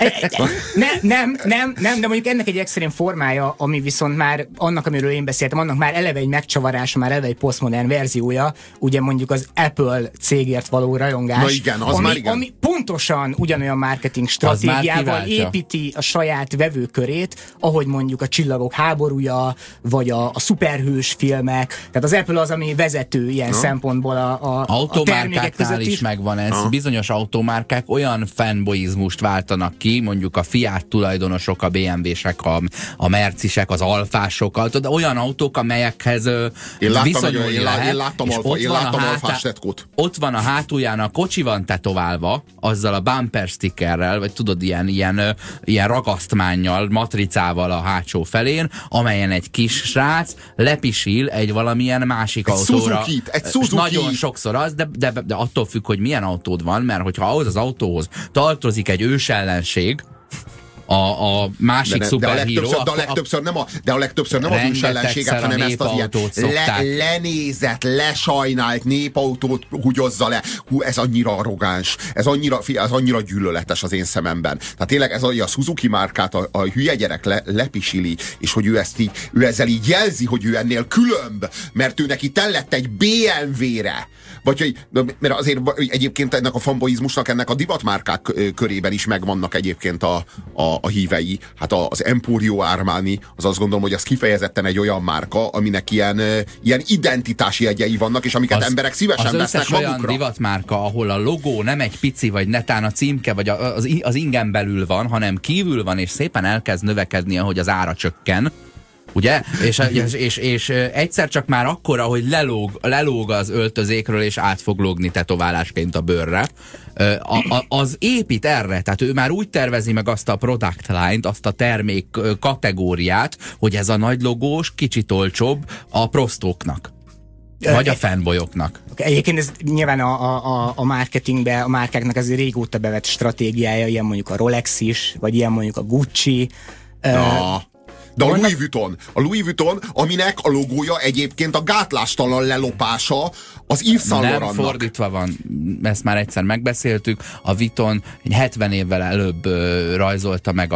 Nem, de mondjuk ennek egy extrém formája, ami viszont már annak, amiről én beszéltem, annak már eleve egy megcsavarása, már eleve egy posztmodern verziója, ugye mondjuk az Apple cégért való rajongás. Na igen, az ami, már igen. Ami pontosan ugyanolyan marketing stratégiával építi a saját vevőkörét, ahogy mondjuk a Csillagok háborúja, vagy a szuperhős filmek. Tehát az Apple az, ami vezető ilyen szempontból a termékek között is megvan ez. Bizonyos automárkák olyan fanboizmust váltanak ki, mondjuk a Fiat tulajdonosok, a BMW-sek, a Mercisek, az Alfások, olyan autók, amelyekhez viszonyulni lehet. Én láttam Alfás tetkót. Ott van a hátulján, a kocsi van tetoválva, azzal a bumper stickerrel, vagy tudod, ilyen ragasztmánnyal, matricával a hátsó felén, amelyen egy kis srác lepisil egy valamilyen másik autóra. Egy Suzuki. Nagyon sokszor az, de attól függ, hogy milyen autód van, mert hogyha ahhoz az autóhoz tartozik egy ősellenség, a másik szuperhíró... De a legtöbbször nem az ősellenséget, hanem ezt az ilyen lenézett, lesajnált népautót húgyozza le. Ez annyira arrogáns, ez annyira gyűlöletes az én szememben. Tehát tényleg ez a Suzuki márkát a hülye gyerek lepisili, és hogy ő ezzel így jelzi, hogy ő ennél különb, mert ő neki tellett egy BMW-re. Vagy hogy, mert azért egyébként ennek a fanboizmusnak, ennek a divatmárkák körében is megvannak egyébként a hívei. Hát az Emporio Armani, az azt gondolom, hogy az kifejezetten egy olyan márka, aminek ilyen identitási jegyei vannak, és amiket emberek szívesen vesznek magukra. Az összes olyan divatmárka, ahol a logó nem egy pici, vagy netán a címke, vagy az ingen belül van, hanem kívül van, és szépen elkezd növekedni, ahogy az ára csökken. Ugye? És egyszer csak már akkora, hogy lelóg az öltözékről, és át fog lógni tetoválásként a bőrre. Az épít erre, tehát ő már úgy tervezi meg azt a product line-t, azt a termék kategóriát, hogy ez a nagy logós kicsit olcsóbb a prostóknak. Vagy a fanboyoknak. Egyébként ez nyilván a marketingben, a márkáknak ez régóta bevett stratégiája, ilyen mondjuk a Rolex is, vagy ilyen mondjuk a Gucci. De a Louis Vuitton, aminek a logója egyébként a gátlástalan lelopása az Yves Saint Laurentnak. Nem, fordítva van, ezt már egyszer megbeszéltük, a Vuitton 70 évvel előbb rajzolta meg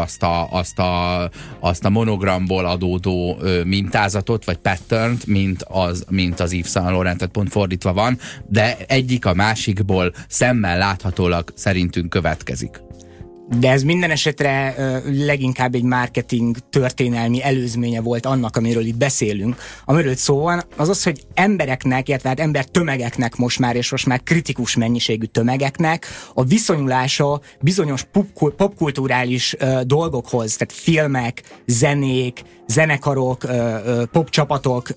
azt a monogramból adódó mintázatot, vagy patternt, mint az Yves Saint Laurent, tehát pont fordítva van, de egyik a másikból szemmel láthatólag szerintünk következik. De ez minden esetre leginkább egy marketing történelmi előzménye volt annak, amiről itt beszélünk. Amiről szó van, az az, hogy embereknek, illetve hát embertömegeknek most már kritikus mennyiségű tömegeknek a viszonyulása bizonyos popkulturális dolgokhoz, tehát filmek, zenék, zenekarok, popcsapatok,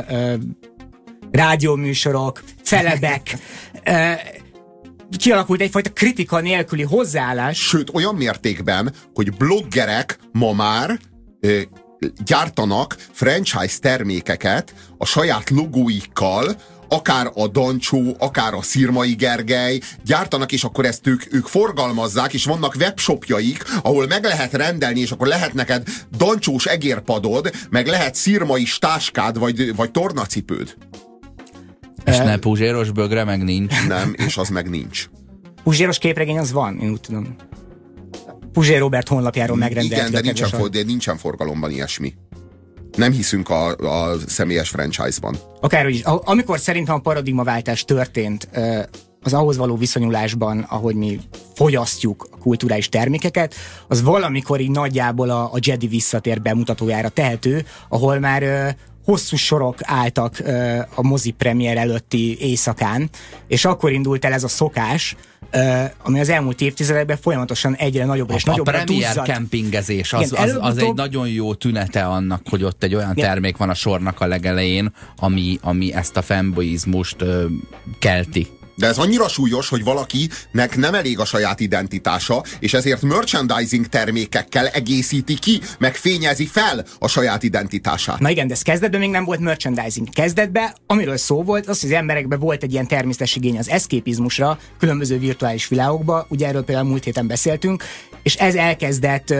rádióműsorok, celebek, kialakult egyfajta kritika nélküli hozzáállás. Sőt, olyan mértékben, hogy bloggerek ma már gyártanak franchise termékeket a saját logóikkal, akár a Dancsó, akár a Szirmai Gergely gyártanak, és akkor ezt ők forgalmazzák, és vannak webshopjaik, ahol meg lehet rendelni, és akkor lehet neked dancsós egérpadod, meg lehet szirmai táskád, vagy tornacipőd. És ne puzséros bögre meg nincs. Nem, és az meg nincs. Puzséros képregény az van, én úgy tudom. Puzsér Robert honlapjáról megrendelt. Igen, de nincsen forgalomban ilyesmi. Nem hiszünk a személyes franchise-ban. Akárhogy is. Amikor szerintem a paradigmaváltás történt az ahhoz való viszonyulásban, ahogy mi fogyasztjuk a kulturális termékeket, az valamikor így nagyjából a Jedi visszatér bemutatójára tehető, ahol már hosszú sorok álltak a mozi premier előtti éjszakán, és akkor indult el ez a szokás, ami az elmúlt évtizedekben folyamatosan egyre nagyobb és nagyobbra duzzadt. A premier kempingezés, az egy nagyon jó tünete annak, hogy ott egy olyan termék van a sornak a legelején, ami ezt a fanboizmust kelti. De ez annyira súlyos, hogy valakinek nem elég a saját identitása, és ezért merchandising termékekkel egészíti ki, meg fényezi fel a saját identitását. Na igen, de ez kezdetben még nem volt merchandising. Kezdetben, amiről szó volt, az, hogy az emberekben volt egy ilyen természetes igény az eszképizmusra, különböző virtuális világokba, ugye erről például múlt héten beszéltünk, és ez elkezdett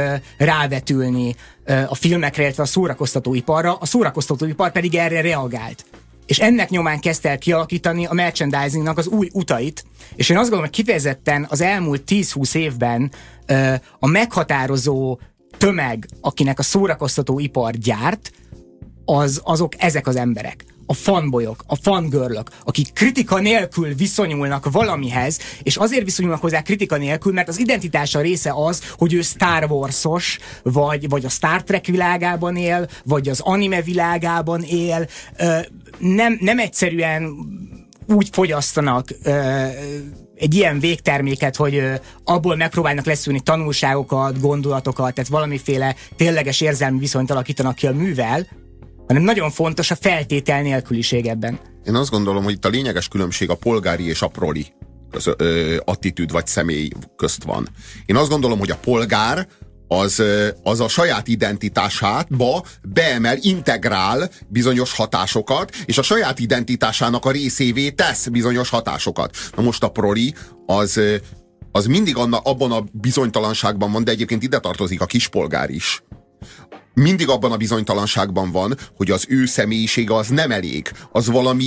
rávetülni a filmekre, illetve a szórakoztatóiparra, a szórakoztatóipar pedig erre reagált. és ennek nyomán kezdte el kialakítani a merchandisingnak az új utait, és én azt gondolom, hogy kifejezetten az elmúlt 10-20 évben a meghatározó tömeg, akinek a szórakoztató ipar gyárt, azok ezek az emberek. A fanboyok, a fangirlök, akik kritika nélkül viszonyulnak valamihez, és azért viszonyulnak hozzá kritika nélkül, mert az identitása része az, hogy ő Star Wars-os, vagy a Star Trek világában él, vagy az anime világában él. Nem egyszerűen úgy fogyasztanak egy ilyen végterméket, hogy abból megpróbálnak leszűrni tanulságokat, gondolatokat, tehát valamiféle tényleges érzelmi viszonyt alakítanak ki a művel, hanem nagyon fontos a feltétel nélküliség ebben. Én azt gondolom, hogy itt a lényeges különbség a polgári és a proli attitűd vagy személy közt van. Én azt gondolom, hogy a polgár az a saját identitásába beemel, integrál bizonyos hatásokat, és a saját identitásának a részévé tesz bizonyos hatásokat. Na most a proli az mindig abban a bizonytalanságban van, de egyébként ide tartozik a kispolgár is. Mindig abban a bizonytalanságban van, hogy az ő személyisége az nem elég. Az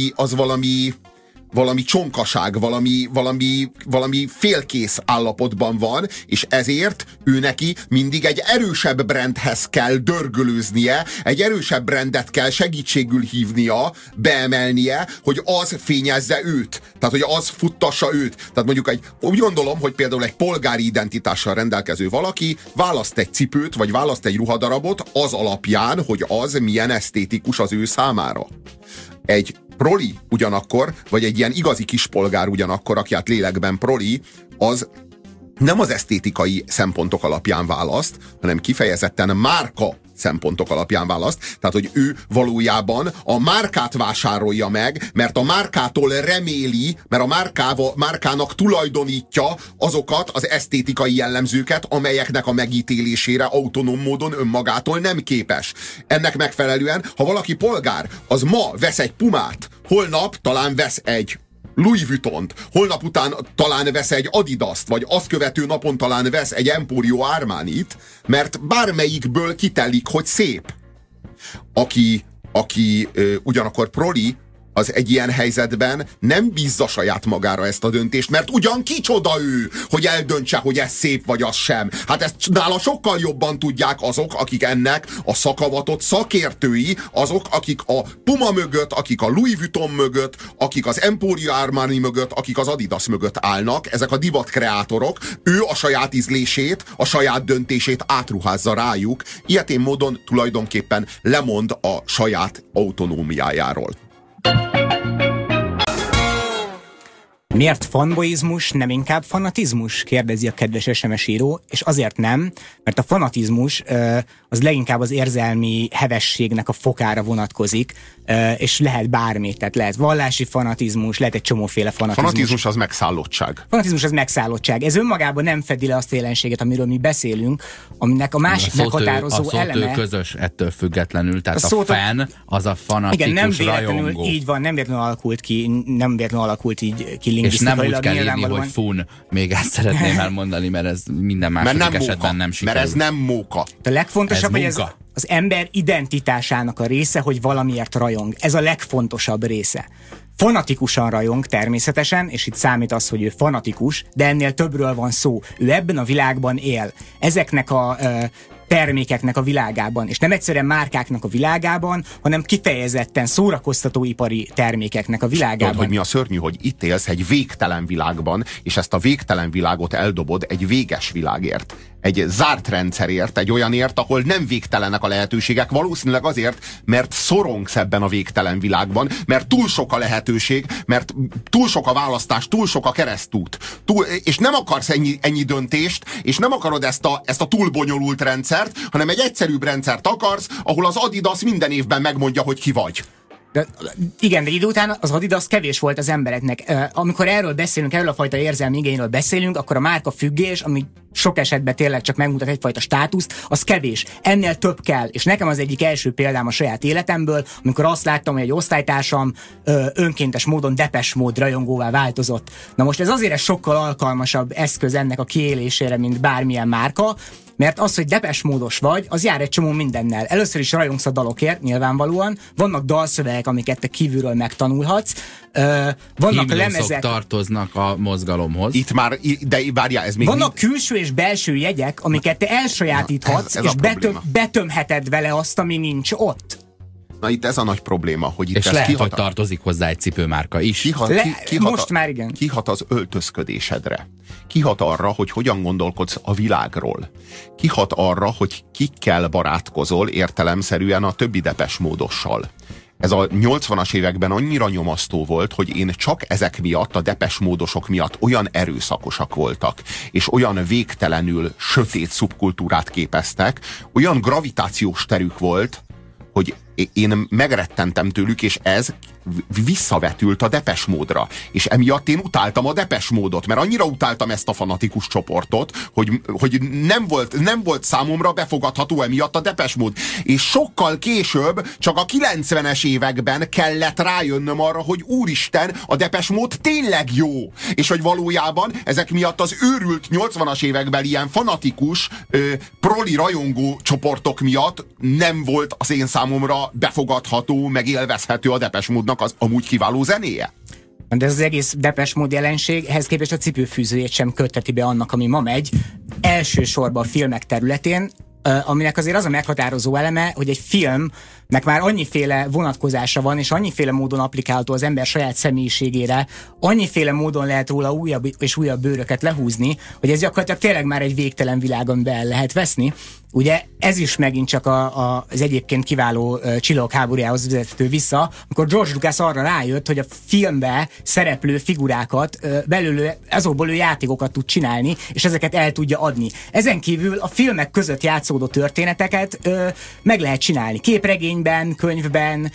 valami csonkaság, valami félkész állapotban van, és ezért ő neki mindig egy erősebb brandhez kell dörgölőznie, egy erősebb brandet kell segítségül hívnia, beemelnie, hogy az fényezze őt. Tehát, hogy az futtassa őt. Tehát mondjuk úgy gondolom, hogy például egy polgári identitással rendelkező valaki választ egy cipőt, vagy választ egy ruhadarabot az alapján, hogy az milyen esztétikus az ő számára. Egy proli ugyanakkor, vagy egy ilyen igazi kispolgár ugyanakkor, aki át lélekben proli, az nem az esztétikai szempontok alapján választ, hanem kifejezetten márka szempontok alapján választ. Tehát, hogy ő valójában a márkát vásárolja meg, mert a márkától reméli, mert a márkának tulajdonítja azokat az esztétikai jellemzőket, amelyeknek a megítélésére autonóm módon önmagától nem képes. Ennek megfelelően, ha valaki polgár, az ma vesz egy Pumát, holnap talán vesz egy Louis Vuittont, holnap után talán vesz egy Adidast, vagy azt követő napon talán vesz egy Emporio Armanit, mert bármelyikből kitelik, hogy szép. Aki ugyanakkor proli, az egy ilyen helyzetben nem bízza saját magára ezt a döntést, mert ugyan kicsoda ő, hogy eldöntse, hogy ez szép vagy az sem. Hát ezt nála sokkal jobban tudják azok, akik ennek a szakavatott szakértői, azok, akik a Puma mögött, akik a Louis Vuitton mögött, akik az Emporio Armani mögött, akik az Adidas mögött állnak, ezek a divatkreátorok, ő a saját ízlését, a saját döntését átruházza rájuk, ilyetén módon tulajdonképpen lemond a saját autonómiájáról. Miért fanboizmus, nem inkább fanatizmus? Kérdezi a kedves SMS író, és azért nem, mert a fanatizmus az leginkább az érzelmi hevességnek a fokára vonatkozik, és lehet bármi, tehát lehet vallási fanatizmus, lehet egy csomóféle fanatizmus. Fanatizmus az megszállottság. Fanatizmus az megszállottság. Ez önmagában nem fedi le azt a jelenséget, amiről mi beszélünk, aminek a másik meghatározó eleme. A közös ettől függetlenül, tehát a fan az a fanatikus, igen, nem véletlenül rajongó. Így van, nem véletlenül alakult így ki és nem úgy kell írni, hogy fun. Még ezt szeretném elmondani, mert ez minden második esetben nem sikerül. Mert ez nem móka. A legfontosabb, hogy ez az ember identitásának a része, hogy valamiért rajong. Ez a legfontosabb része. Fanatikusan rajong természetesen, és itt számít az, hogy ő fanatikus, de ennél többről van szó. Ő ebben a világban él. Ezeknek a termékeknek a világában, és nem egyszerűen márkáknak a világában, hanem kifejezetten szórakoztatóipari termékeknek a világában. Tudod, hogy mi a szörnyű, hogy itt élsz egy végtelen világban, és ezt a végtelen világot eldobod egy véges világért. Egy zárt rendszerért, egy olyanért, ahol nem végtelenek a lehetőségek, valószínűleg azért, mert szorongsz ebben a végtelen világban, mert túl sok a lehetőség, mert túl sok a választás, túl sok a keresztút. És nem akarsz ennyi döntést, és nem akarod ezt a túl bonyolult rendszert, hanem egy egyszerűbb rendszert akarsz, ahol az Adidas minden évben megmondja, hogy ki vagy. De, igen, de idő után az Adidas kevés volt az embereknek. Amikor erről beszélünk, erről a fajta érzelmi igényről beszélünk, akkor a márka függés, ami sok esetben tényleg csak megmutat egyfajta státuszt, az kevés. Ennél több kell. És nekem az egyik első példám a saját életemből, amikor azt láttam, hogy egy osztálytársam önkéntes módon Depeche Mode rajongóvá változott. Na most ez azért egy sokkal alkalmasabb eszköz ennek a kiélésére, mint bármilyen márka, Mert az, hogy Depeche Módos vagy, az jár egy csomó mindennel. Először is rajongsz a dalokért, nyilvánvalóan. Vannak dalszövegek, amiket te kívülről megtanulhatsz. Vannak lemezek. Tartoznak a mozgalomhoz. Itt már, de várjál, ez még vannak külső és belső jegyek, amiket te elsajátíthatsz, ez és betömheted vele azt, ami nincs ott. Na itt ez a nagy probléma, hogy itt és ez lehet, hogy tartozik hozzá egy cipőmárka is. Most már igen. Kihat az öltözködésedre. Kihat arra, hogy hogyan gondolkodsz a világról. Kihat arra, hogy kikkel barátkozol értelemszerűen a többi Depeche Módossal. Ez a 80-as években annyira nyomasztó volt, hogy én csak ezek miatt, a Depeche Módosok miatt olyan erőszakosak voltak, és olyan végtelenül sötét szubkultúrát képeztek, olyan gravitációs terük volt, hogy én megrettentem tőlük, és ez visszavetült a Depeche Módra. És emiatt én utáltam a Depeche Módot, mert annyira utáltam ezt a fanatikus csoportot, hogy nem volt számomra befogadható emiatt a Depeche Mód. És sokkal később, csak a 90-es években kellett rájönnöm arra, hogy úristen, a Depeche Mód tényleg jó. És hogy valójában ezek miatt az őrült 80-as években ilyen fanatikus, proli rajongó csoportok miatt nem volt az én számomra befogadható, meg élvezhető a Depeche Módnak az amúgy kiváló zenéje. De ez az egész Depeche Mód jelenség, ehhez képest a cipőfűzőjét sem kötteti be annak, ami ma megy, elsősorban a filmek területén, aminek azért az a meghatározó eleme, hogy egy filmnek már annyiféle vonatkozása van, és annyiféle módon applikálható az ember saját személyiségére, annyiféle módon lehet róla újabb és újabb bőröket lehúzni, hogy ez gyakorlatilag tényleg már egy végtelen világon be el lehet veszni. Ugye ez is megint csak az egyébként kiváló Csillagok háborújához vezethető vissza, amikor George Lucas arra rájött, hogy a filmbe szereplő figurákat belőle azokból ő játékokat tud csinálni, és ezeket el tudja adni. Ezen kívül a filmek között játszódó történeteket meg lehet csinálni. Képregényben, könyvben,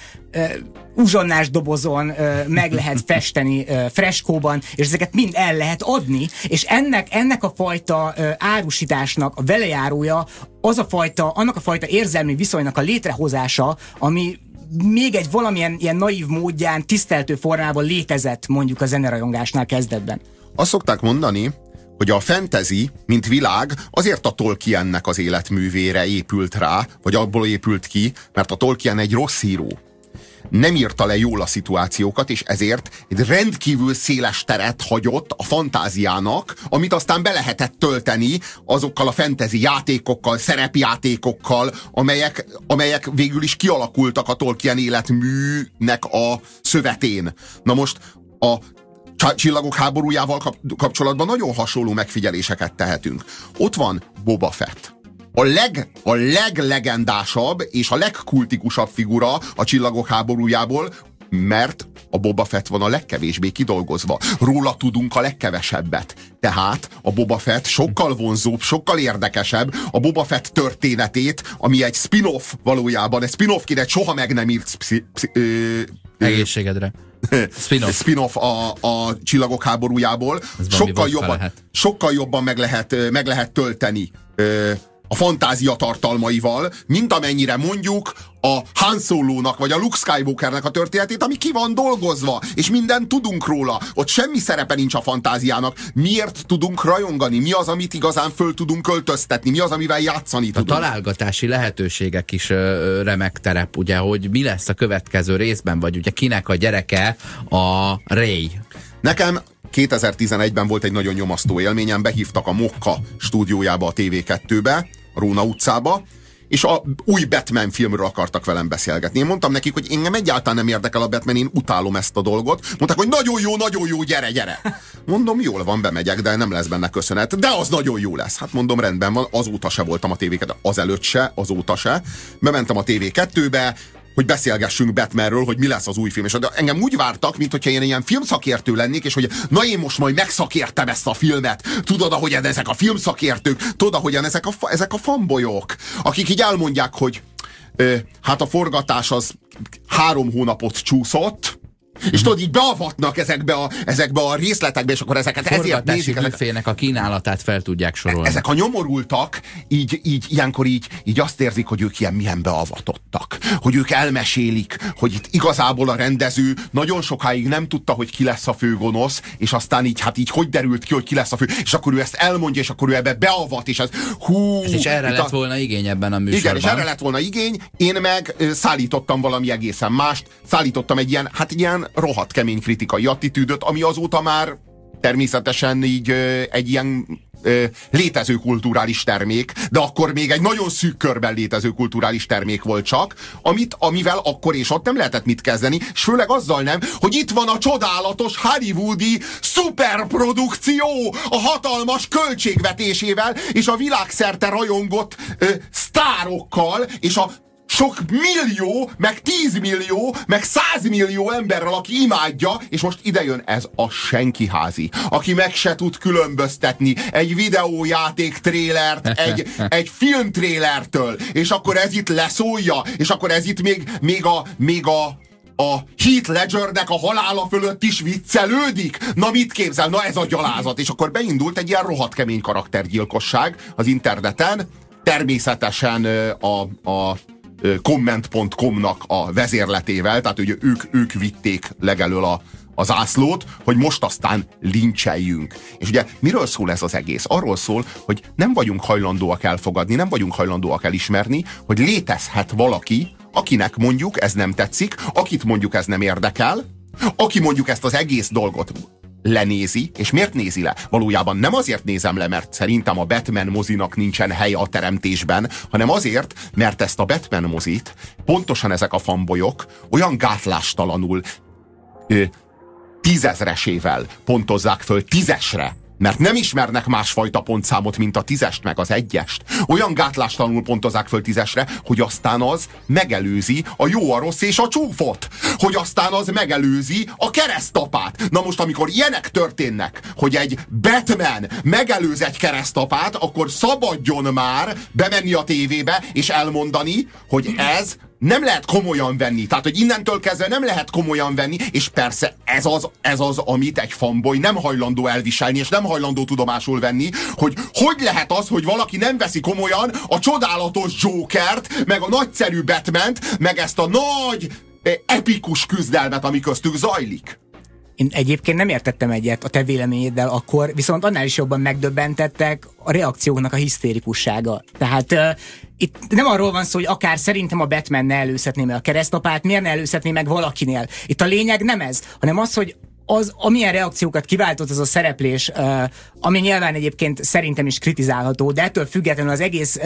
uzsonnás dobozon meg lehet festeni, freskóban, és ezeket mind el lehet adni, és ennek a fajta árusításnak a velejárója annak a fajta érzelmi viszonynak a létrehozása, ami még egy valamilyen ilyen naív módján, tiszteltő formában létezett mondjuk a zenerajongásnál kezdetben. Azt szokták mondani, hogy a fantasy, mint világ, azért a Tolkiennek az életművére épült rá, vagy abból épült ki, mert a Tolkien egy rossz író. Nem írta le jól a szituációkat, és ezért egy rendkívül széles teret hagyott a fantáziának, amit aztán be lehetett tölteni azokkal a fantasy játékokkal, szerepjátékokkal, amelyek végül is kialakultak a Tolkien életműnek a szövetén. Na most a Csillagok háborújával kapcsolatban nagyon hasonló megfigyeléseket tehetünk. Ott van Boba Fett. A leglegendásabb és a legkultikusabb figura a Csillagok háborújából, mert a Boba Fett van a legkevésbé kidolgozva. Róla tudunk a legkevesebbet. Tehát a Boba Fett sokkal vonzóbb, sokkal érdekesebb. A Boba Fett történetét, ami egy spin-off valójában, egy spin-offként egy soha meg nem írt egészségedre. Spin-off a Csillagok háborújából. Sokkal jobban meg lehet tölteni a fantázia tartalmaival, mint amennyire mondjuk a Han Solo-nak vagy a Luke Skywalkernek a történetét, ami ki van dolgozva, és mindent tudunk róla. Ott semmi szerepe nincs a fantáziának. Miért tudunk rajongani? Mi az, amit igazán föl tudunk költöztetni? Mi az, amivel játszani tudunk? A találgatási lehetőségek is remek terep, ugye, hogy mi lesz a következő részben, vagy ugye kinek a gyereke a Rey. Nekem 2011-ben volt egy nagyon nyomasztó élményem, behívtak a Mokka stúdiójába, a TV2-be, a Róna utcába, és a új Batman filmről akartak velem beszélgetni. Én mondtam nekik, hogy engem egyáltalán nem érdekel a Batman, én utálom ezt a dolgot. Mondták, hogy nagyon jó, gyere. Mondom, jól van, bemegyek, de nem lesz benne köszönet. De az nagyon jó lesz. Hát mondom, rendben van, azóta se voltam a TV2, azelőtt se, azóta se. Bementem a TV2-be, hogy beszélgessünk Batmanről, hogy mi lesz az új film. És engem úgy vártak, mintha én ilyen filmszakértő lennék, és hogy na én most majd megszakértem ezt a filmet. Tudod, ahogyan ezek a filmszakértők, tudod, ahogyan ezek a fanbolyok, akik így elmondják, hogy hát a forgatás az 3 hónapot csúszott, És tudod, így beavatnak ezekbe a részletekbe, és akkor ezeket ezért nézik. Büfének a kínálatát fel tudják sorolni. Ezek a nyomorultak ilyenkor így azt érzik, hogy ők milyen beavatottak. Hogy ők elmesélik, hogy itt igazából a rendező nagyon sokáig nem tudta, hogy ki lesz a főgonosz, és aztán így hogy derült ki, hogy ki lesz a fő, és akkor ő ezt elmondja, és akkor ő ebbe beavat, és ez és erre lett volna igény ebben a műsorban. Igen, és erre lett volna igény, én meg szállítottam valami egészen mást, szállítottam egy ilyen rohadt kemény kritikai attitűdöt, ami azóta már természetesen így egy ilyen létező kulturális termék, de akkor még egy nagyon szűk körben létező kulturális termék volt csak, amivel akkor és ott nem lehetett mit kezdeni, és főleg azzal nem, hogy itt van a csodálatos hollywoodi szuperprodukció a hatalmas költségvetésével, és a világszerte rajongott sztárokkal, és a sok millió, meg 10 millió, meg 100 millió emberrel, aki imádja, és most idejön ez a senkiházi, aki meg se tud különböztetni egy videójáték trélert egy filmtrélertől, és akkor ez itt leszólja, és akkor ez itt még a Heath Ledgernek a halála fölött is viccelődik? Na mit képzel? Na ez a gyalázat. És akkor beindult egy ilyen rohadt kemény karaktergyilkosság az interneten, természetesen a comment.com-nak a vezérletével, tehát hogy ők vitték legelől a zászlót, hogy most aztán lincseljünk. És ugye miről szól ez az egész? Arról szól, hogy nem vagyunk hajlandóak elfogadni, nem vagyunk hajlandóak elismerni, hogy létezhet valaki, akinek mondjuk ez nem tetszik, akit mondjuk ez nem érdekel, aki mondjuk ezt az egész dolgot lenézi, és miért nézi le? Valójában nem azért nézem le, mert szerintem a Batman mozinak nincsen helye a teremtésben, hanem azért, mert ezt a Batman mozit pontosan ezek a fanbolyok olyan gátlástalanul 10 000-esével pontozzák föl 10-esre, mert nem ismernek másfajta pontszámot, mint a 10-est meg az 1-est. Olyan gátlástalanul pontozzák föl 10-esre, hogy aztán az megelőzi a jó, a rossz és a csúfot. Hogy aztán az megelőzi a keresztapát. Na most, amikor ilyenek történnek, hogy egy Batman megelőz egy keresztapát, akkor szabadjon már bemenni a tévébe és elmondani, hogy ez nem lehet komolyan venni. Tehát, hogy innentől kezdve nem lehet komolyan venni, és persze ez az, amit egy fanboy nem hajlandó elviselni, és nem hajlandó tudomásul venni, hogy lehet az, hogy valaki nem veszi komolyan a csodálatos Jokert, meg a nagyszerű Batmant, meg ezt a nagy, epikus küzdelmet, ami köztük zajlik. Én egyébként nem értettem egyet a te véleményeddel akkor, viszont annál is jobban megdöbbentettek a reakcióknak a hisztérikussága. Tehát itt nem arról van szó, hogy akár szerintem a Batman ne előzhetné meg a keresztapát, miért ne előzhetné meg valakinél. Itt a lényeg nem ez, hanem az, hogy amilyen reakciókat kiváltott az a szereplés, ami nyilván egyébként szerintem is kritizálható, de ettől függetlenül az egész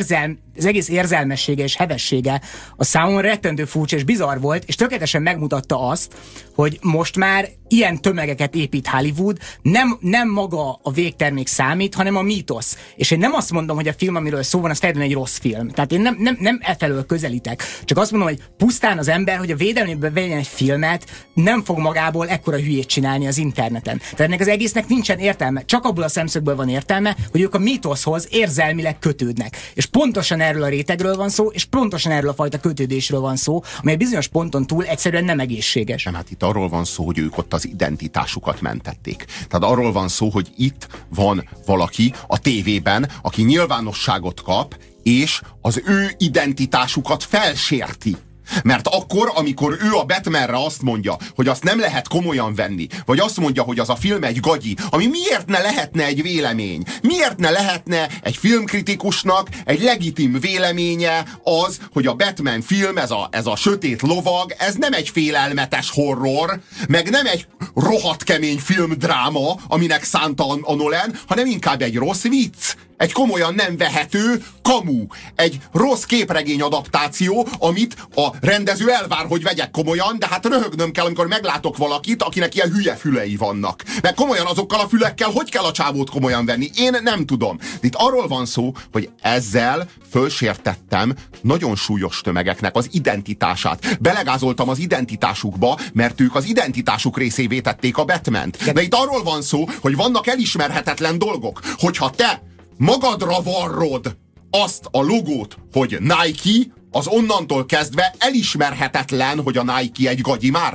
érzelmessége és hevessége a számomra rettentő furcsa és bizarr volt, és tökéletesen megmutatta azt, hogy most már ilyen tömegeket épít Hollywood, nem maga a végtermék számít, hanem a mítosz. És én nem azt mondom, hogy a film, amiről szó van, az feltétlenül egy rossz film. Tehát én nem efelől közelítek. Csak azt mondom, hogy pusztán az ember, hogy a védelmében vegyen egy filmet, nem fog magából ekkora hülyét csinálni az interneten. Tehát ennek az egésznek nincsen értelme. Csak abból a szemszögből van értelme, hogy ők a mítoszhoz érzelmileg kötődnek. És pontosan erről a rétegről van szó, és pontosan erről a fajta kötődésről van szó, amely bizonyos ponton túl egyszerűen nem egészséges. Nem, hát itt arról van szó, hogy ők ott az identitásukat mentették. Tehát arról van szó, hogy itt van valaki a tévében, aki nyilvánosságot kap, és az ő identitásukat felsérti. Mert akkor, amikor ő a Batmanre azt mondja, hogy azt nem lehet komolyan venni, vagy azt mondja, hogy az a film egy gagyi, ami miért ne lehetne egy vélemény? Miért ne lehetne egy filmkritikusnak egy legitim véleménye az, hogy a Batman film, ez a sötét lovag, ez nem egy félelmetes horror, meg nem egy rohadt kemény filmdráma, aminek szánta a Nolan, hanem inkább egy rossz vicc. Egy komolyan nem vehető kamu. Egy rossz képregény adaptáció, amit a rendező elvár, hogy vegyek komolyan, de hát röhögnöm kell, amikor meglátok valakit, akinek ilyen hülye fülei vannak. Mert komolyan azokkal a fülekkel, hogy kell a csávót komolyan venni? Én nem tudom. De itt arról van szó, hogy ezzel fölsértettem nagyon súlyos tömegeknek az identitását. Belegázoltam az identitásukba, mert ők az identitásuk részévé tették a Batmant. De itt arról van szó, hogy vannak elismerhetetlen dolgok. Hogyha te magadra varrod azt a logót, hogy Nike, az onnantól kezdve elismerhetetlen, hogy a Nike egy gagyi márka.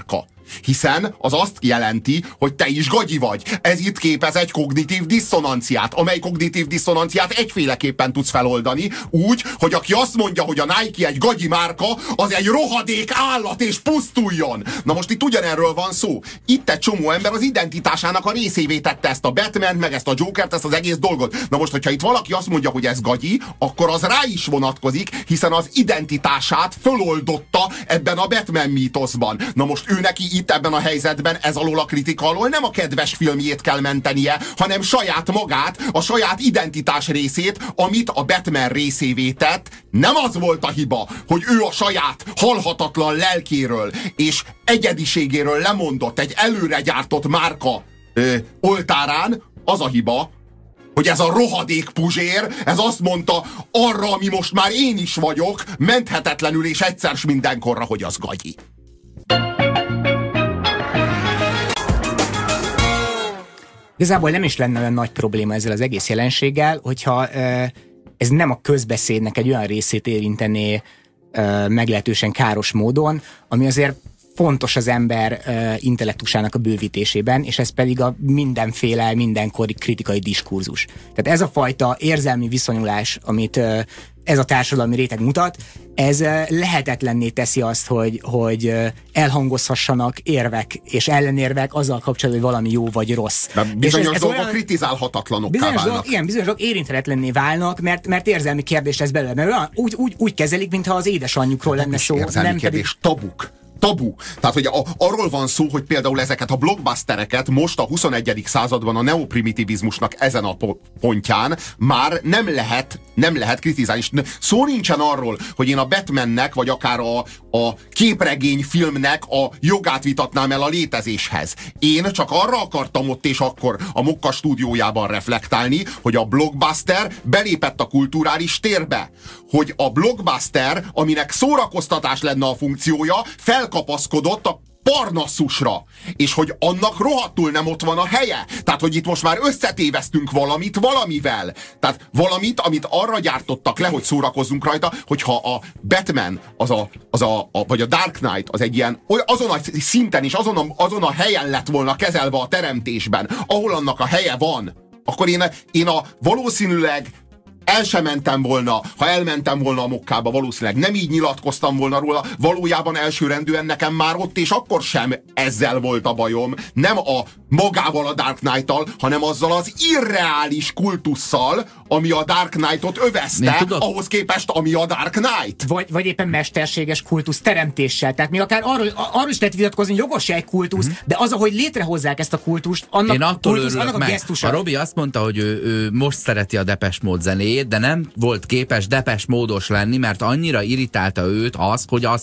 Hiszen az azt jelenti, hogy te is gagyi vagy. Ez itt képez egy kognitív diszonanciát, amely kognitív diszonanciát egyféleképpen tudsz feloldani, úgy, hogy aki azt mondja, hogy a Nike egy gagyi márka, az egy rohadék állat és pusztuljon. Na most itt ugyanerről van szó. Itt egy csomó ember az identitásának a részévé tette ezt a Batman, meg ezt a Jokert, ezt az egész dolgot. Na most, hogyha itt valaki azt mondja, hogy ez gagyi, akkor az rá is vonatkozik, hiszen az identitását föloldotta ebben a Batman mítoszban. Na most ő neki itt ebben a helyzetben ez alól a kritika alól nem a kedves filmjét kell mentenie, hanem saját magát, a saját identitás részét, amit a Batman részévé tett. Nem az volt a hiba, hogy ő a saját halhatatlan lelkéről és egyediségéről lemondott egy előre gyártott márka oltárán. Az a hiba, hogy ez a rohadék Puzsér, ez azt mondta arra, ami most már én is vagyok, menthetetlenül és egyszer s mindenkorra, hogy az gagyi. Igazából nem is lenne olyan nagy probléma ezzel az egész jelenséggel, hogyha ez nem a közbeszédnek egy olyan részét érintené meglehetősen káros módon, ami azért fontos az ember intellektusának a bővítésében, és ez pedig a mindenkori kritikai diskurzus. Tehát ez a fajta érzelmi viszonyulás, amit ez a társadalmi réteg mutat, ez lehetetlenné teszi azt, hogy elhangozhassanak érvek és ellenérvek azzal kapcsolatban, hogy valami jó vagy rossz. De bizonyos dolgok kritizálhatatlanokká válnak. Bizonyos dolgok érinthetetlenné válnak, mert érzelmi kérdés ez belőle. Mert úgy kezelik, mintha az édesanyjukról lenne szó. Érzelmi kérdés, tabu. Tehát, hogy arról van szó, hogy például ezeket a blockbustereket most a 21. században a neoprimitivizmusnak ezen a pontján már nem lehet kritizálni. Szó nincsen arról, hogy én a Batmannek, vagy akár a képregényfilmnek a jogát vitatnám el a létezéshez. Én csak arra akartam ott és akkor a Mokka stúdiójában reflektálni, hogy a blockbuster belépett a kulturális térbe. Hogy a blockbuster, aminek szórakoztatás lenne a funkciója, felkapaszkodott a Parnasszusra, és hogy annak rohadtul nem ott van a helye. Tehát, hogy itt most már összetévesztünk valamit valamivel. Tehát valamit, amit arra gyártottak le, hogy szórakozzunk rajta, hogyha a Batman, vagy a Dark Knight az egy ilyen, azon a szinten és azon a helyen lett volna kezelve a teremtésben, ahol annak a helye van, akkor én a valószínűleg el sem mentem volna, ha elmentem volna a Mokkába, valószínűleg nem így nyilatkoztam volna róla, valójában elsőrendűen nekem már ott és akkor sem ezzel volt a bajom, nem a magával a Dark Knight-tal, hanem azzal az irreális kultusszal, ami a Dark Knight-ot övezte, ahhoz képest, ami a Dark Knight. Vagy éppen mesterséges kultusz teremtéssel. Tehát még akár arról is lehet vitatkozni, jogos egy kultusz, de az, ahogy létrehozzák ezt a kultust, annak a gesztusa. A Robi azt mondta, hogy ő most szereti a Depeche Mode zenéjét, de nem volt képes Depeche Módos lenni, mert annyira irritálta őt az, hogy azt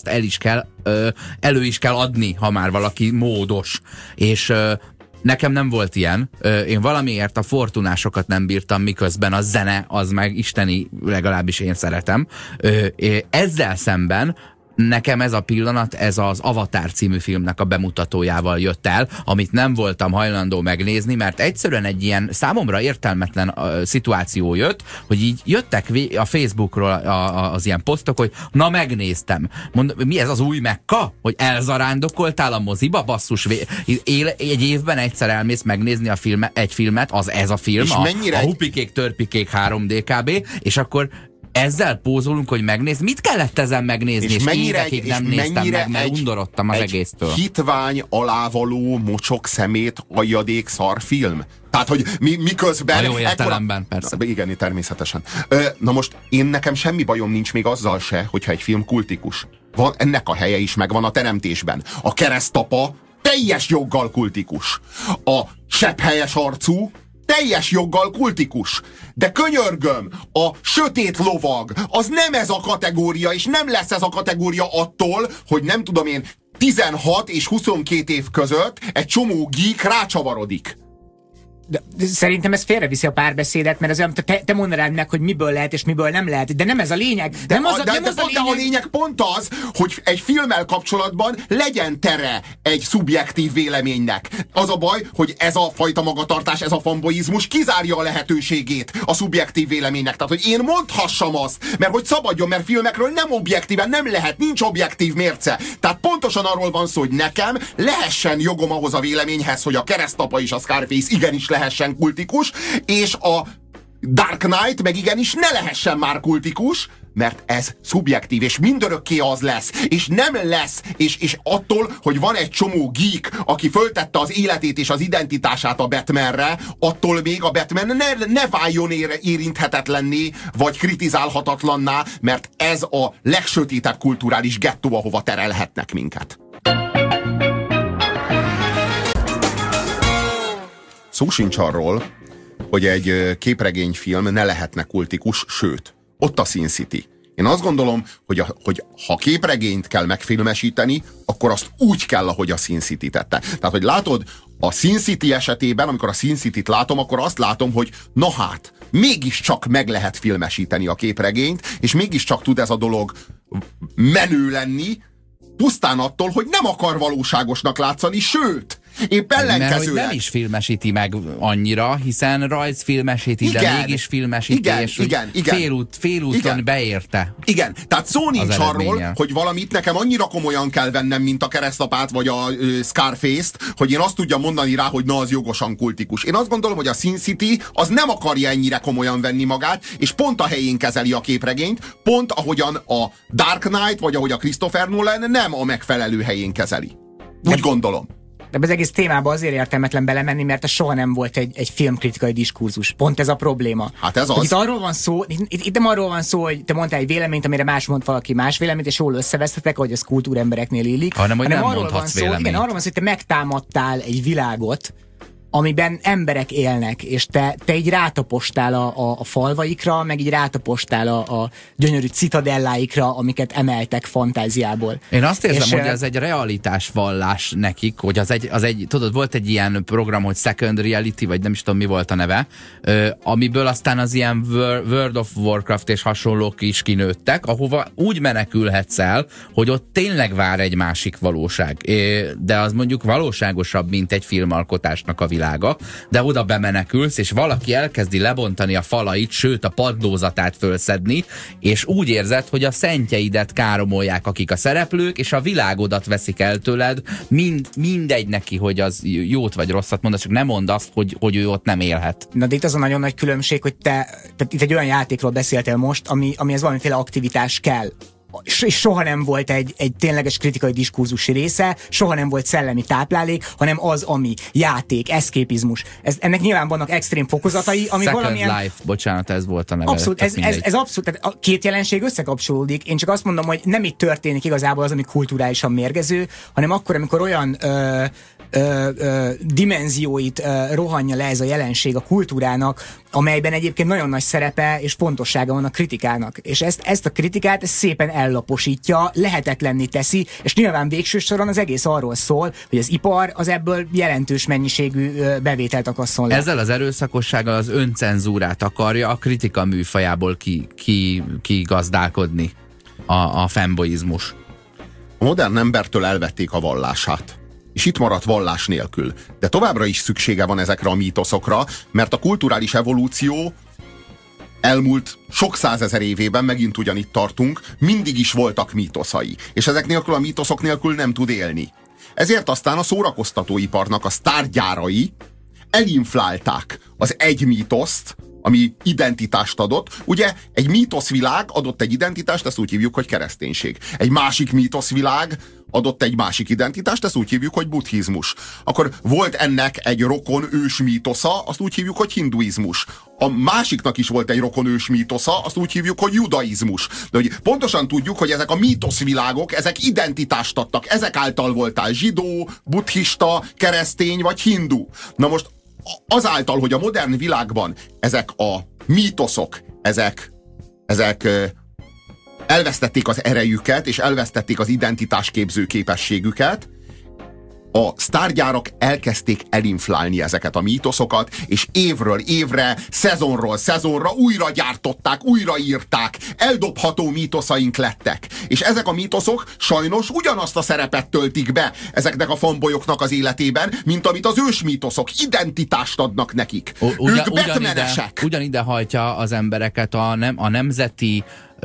elő is kell adni, ha már valaki módos. És nekem nem volt ilyen. Én valamiért a fortunásokat nem bírtam, miközben a zene az meg isteni, legalábbis én szeretem. Ezzel szemben nekem ez a pillanat, ez az Avatar című filmnek a bemutatójával jött el, amit nem voltam hajlandó megnézni, mert egyszerűen egy ilyen számomra értelmetlen szituáció jött, hogy így jöttek a Facebookról az ilyen posztok, hogy na megnéztem. Mi ez az új Mekka? Hogy elzarándokoltál a moziba? Basszus, egy évben egyszer elmész megnézni egy filmet, ez a film, a Hupikék, Törpikék 3D kb. És akkor ezzel pózolunk, hogy megnézni. Mit kellett ezen megnézni? És évekig nem néztem meg, mert undorodtam az egésztől. Hitvány, alávaló, mocsok szemét, aljadék szarfilm? Tehát, hogy miközben... A jó értelemben, persze. Igen, természetesen. Na most nekem semmi bajom nincs még azzal se, hogyha egy film kultikus. Van, ennek a helye is megvan a teremtésben. A keresztapa teljes joggal kultikus. A sepphelyes arcú teljes joggal kultikus. De könyörgöm, a sötét lovag, az nem ez a kategória, és nem lesz ez a kategória attól, hogy nem tudom én, 16 és 22 év között egy csomó geek rácsavarodik. De szerintem ez félreviszi a párbeszédet, mert az te mondanád meg, hogy miből lehet és miből nem lehet, de nem ez a lényeg. De a lényeg pont az, hogy egy filmmel kapcsolatban legyen tere egy szubjektív véleménynek. Az a baj, hogy ez a fajta magatartás, ez a fanboizmus kizárja a lehetőségét a szubjektív véleménynek. Tehát, hogy én mondhassam azt, mert hogy szabadjon, mert filmekről nem objektíven nem lehet, nincs objektív mérce. Tehát pontosan arról van szó, hogy nekem lehessen jogom ahhoz a véleményhez, hogy a Keresztapa és a Scarface igenis lehessen kultikus, és a Dark Knight meg igenis ne lehessen már kultikus, mert ez szubjektív, és mindörökké az lesz, és nem lesz, és attól, hogy van egy csomó geek, aki föltette az életét és az identitását a Batmanre, attól még a Batman ne váljon érinthetetlenné, vagy kritizálhatatlanná, mert ez a legsötétebb kulturális gettó, ahova terelhetnek minket. Szó sincs arról, hogy egy képregényfilm ne lehetne kultikus, sőt, ott a Sin City. Én azt gondolom, hogy ha képregényt kell megfilmesíteni, akkor azt úgy kell, ahogy a Sin City tette. Tehát, hogy látod, a Sin City esetében, amikor a Sin Cityt látom, akkor azt látom, hogy na hát, mégiscsak meg lehet filmesíteni a képregényt, és mégiscsak tud ez a dolog menő lenni, pusztán attól, hogy nem akar valóságosnak látszani, sőt, épp ellenkezőleg. Mert hogy nem is filmesíti meg annyira, hiszen rajzfilmesíti, igen, de mégis filmesíti, igen, és igen, félúton igen, beérte. Igen, tehát szó nincs arról, hogy valamit nekem annyira komolyan kell vennem, mint a Keresztapát vagy a Scarface-t, hogy én azt tudjam mondani rá, hogy na, az jogosan kultikus. Én azt gondolom, hogy a Sin City az nem akarja ennyire komolyan venni magát, és pont a helyén kezeli a képregényt, pont ahogyan a Dark Knight, vagy ahogy a Christopher Nolan nem a megfelelő helyén kezeli. Úgy gondolom. De az egész témába azért értelmetlen belemenni, mert ez soha nem volt egy filmkritikai diskurzus. Pont ez a probléma. Hát ez az. Itt arról van szó, itt nem arról van szó, hogy te mondtál egy véleményt, amire más mond valaki más véleményt, és jól összevesztetek, hogy ez kultúrembereknél illik. Hanem, hogy nem arról van szó, igen, arról van szó, hogy te megtámadtál egy világot, amiben emberek élnek, és te így rátapostál a falvaikra, meg így rátapostál a gyönyörű citadelláikra, amiket emeltek fantáziából. Én azt érzem, hogy ez egy realitásvallás nekik, hogy az egy, tudod, volt egy ilyen program, hogy Second Reality, vagy nem is tudom, mi volt a neve, amiből aztán az ilyen World of Warcraft és hasonlók is kinőttek, ahova úgy menekülhetsz el, hogy ott tényleg vár egy másik valóság. De az mondjuk valóságosabb, mint egy filmalkotásnak a világa, de oda bemenekülsz, és valaki elkezdi lebontani a falait, sőt a padlózatát fölszedni, és úgy érzed, hogy a szentjeidet káromolják, akik a szereplők, és a világodat veszik el tőled, mindegy neki, hogy az jót vagy rosszat mond, csak nem mondd azt, hogy ő ott nem élhet. Na de itt az a nagyon nagy különbség, hogy tehát itt egy olyan játékról beszéltél most, amihez valamiféle aktivitás kell. És soha nem volt egy tényleges kritikai diskurzusi része, soha nem volt szellemi táplálék, hanem az, ami játék, eszképizmus. Ennek nyilván vannak extrém fokozatai, ami Second valamilyen... Life, bocsánat, ez volt a neve. Abszolút, ez abszolút, tehát a két jelenség összekapcsolódik. Én csak azt mondom, hogy nem itt történik igazából az, ami kulturálisan mérgező, hanem akkor, amikor olyan dimenzióit rohanja le ez a jelenség a kultúrának, amelyben egyébként nagyon nagy szerepe és fontossága van a kritikának. És ezt a kritikát szépen ellaposítja, lehetetlenné teszi, és nyilván végső soron az egész arról szól, hogy az ipar az ebből jelentős mennyiségű bevételt akasszon le. Ezzel az erőszakossággal az öncenzúrát akarja a kritika műfajából kigazdálkodni a fanboizmus. A modern embertől elvették a vallását. És itt maradt vallás nélkül. De továbbra is szüksége van ezekre a mítoszokra, mert a kulturális evolúció elmúlt sok százezer évében, megint ugyanitt tartunk, mindig is voltak mítoszai. És ezek nélkül, a mítoszok nélkül nem tud élni. Ezért aztán a szórakoztatóiparnak a sztárgyárai elinflálták az egy mítoszt, ami identitást adott. Ugye egy mítoszvilág adott egy identitást, ezt úgy hívjuk, hogy kereszténység. Egy másik mítoszvilág adott egy másik identitást, ezt úgy hívjuk, hogy buddhizmus. Akkor volt ennek egy rokon ős mítosza, azt úgy hívjuk, hogy hinduizmus. A másiknak is volt egy rokon ős mítosza, azt úgy hívjuk, hogy judaizmus. De hogy pontosan tudjuk, hogy ezek a mítoszvilágok, ezek identitást adtak. Ezek által voltál zsidó, buddhista, keresztény vagy hindu. Na most azáltal, hogy a modern világban ezek a mítoszok, ezek elvesztették az erejüket, és elvesztették az identitásképző képességüket, a sztárgyárak elkezdték elinflálni ezeket a mítoszokat, és évről évre, szezonról szezonra újra gyártották, újra írták, eldobható mítoszaink lettek. És ezek a mítoszok sajnos ugyanazt a szerepet töltik be ezeknek a fanbolyoknak az életében, mint amit az ősmítoszok, identitást adnak nekik. Ők Batmanesek. Ugyanide hajtja az embereket a nemzeti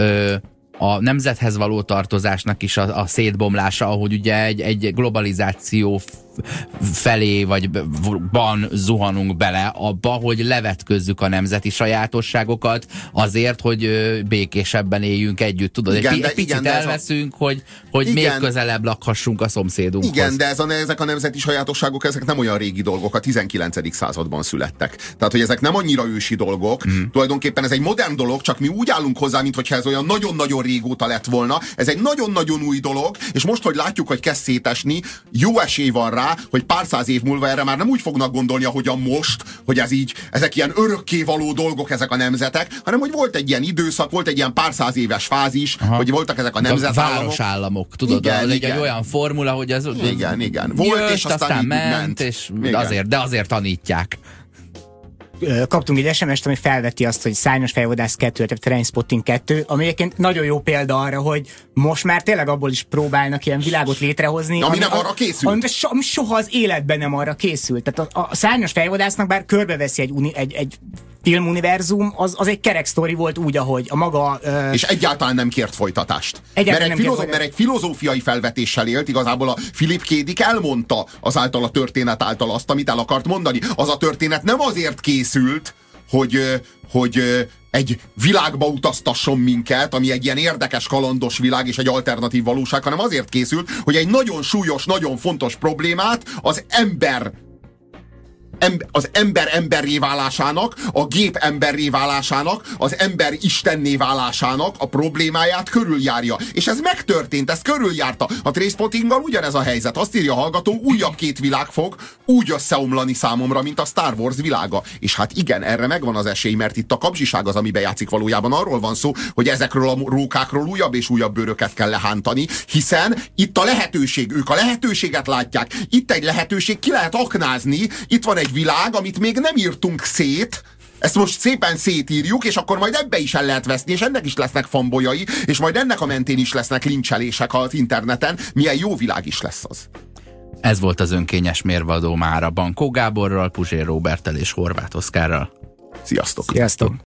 a nemzethez való tartozásnak is a szétbomlása, ahogy ugye egy globalizáció felé vagy zuhanunk bele abba, hogy levetközzük a nemzeti sajátosságokat azért, hogy békésebben éljünk együtt. Tudod, igen, egy picit elveszünk, hogy még közelebb lakhassunk a szomszédunkhoz. Igen, de ezek a nemzeti sajátosságok, ezek nem olyan régi dolgok, a 19. században születtek. Tehát, hogy ezek nem annyira ősi dolgok. Tulajdonképpen ez egy modern dolog, csak mi úgy állunk hozzá, mintha ez olyan nagyon-nagyon régóta lett volna. Ez egy nagyon-nagyon új dolog, és most, hogy látjuk, hogy kezd szétesni, jó esély van rá, hogy pár száz év múlva erre már nem úgy fognak gondolni, ahogyan most, hogy ezek ilyen örökkévaló dolgok ezek a nemzetek, hanem hogy volt egy ilyen időszak, volt egy ilyen pár száz éves fázis, hogy voltak ezek a nemzetállamok. Városállamok, tudod, igen, egy olyan formula, hogy az igen. Volt, és aztán ment. És azért tanítják. Kaptunk egy SMS-t, ami felveti azt, hogy Szárnyas fejvadász 2, tehát Trainspotting 2, ami egyébként nagyon jó példa arra, hogy most már tényleg abból is próbálnak ilyen világot létrehozni, ami nem arra készült. Ami soha az életben nem arra készült. Tehát a Szárnyas fejvadásznak bár körbeveszi egy filmuniverzum, az egy kerek sztori volt úgy, ahogy a maga... És egyáltalán nem kért folytatást. Mert egy filozófiai felvetéssel élt, igazából a Philip K. Dick elmondta azáltal a történet által azt, amit el akart mondani. Az a történet nem azért készült, hogy egy világba utaztasson minket, ami egy ilyen érdekes, kalandos világ és egy alternatív valóság, hanem azért készült, hogy egy nagyon súlyos, nagyon fontos problémát az ember emberré válásának, a gép emberré válásának, az ember istenné válásának a problémáját körüljárja. És ez megtörtént, ez körüljárta. A Trainspottinggal ugyanez a helyzet. Azt írja a hallgató, újabb két világ fog úgy összeomlani számomra, mint a Star Wars világa. És hát igen, erre megvan az esély, mert itt a kapzsiság az, ami bejátszik valójában. Arról van szó, hogy ezekről a rókákról újabb és újabb bőröket kell lehántani, hiszen itt a lehetőség, ők a lehetőséget látják. Itt egy lehetőség, ki lehet aknázni, itt van egy világ, amit még nem írtunk szét, ezt most szépen szétírjuk, és akkor majd ebbe is el lehet veszni, és ennek is lesznek fanbolyai, és majd ennek a mentén is lesznek lincselések az interneten. Milyen jó világ is lesz az. Ez volt az önkényes mérvadó mára Bankó Gáborral, Puzsér Róberttel és Horváth Oszkárral. Sziasztok! Sziasztok!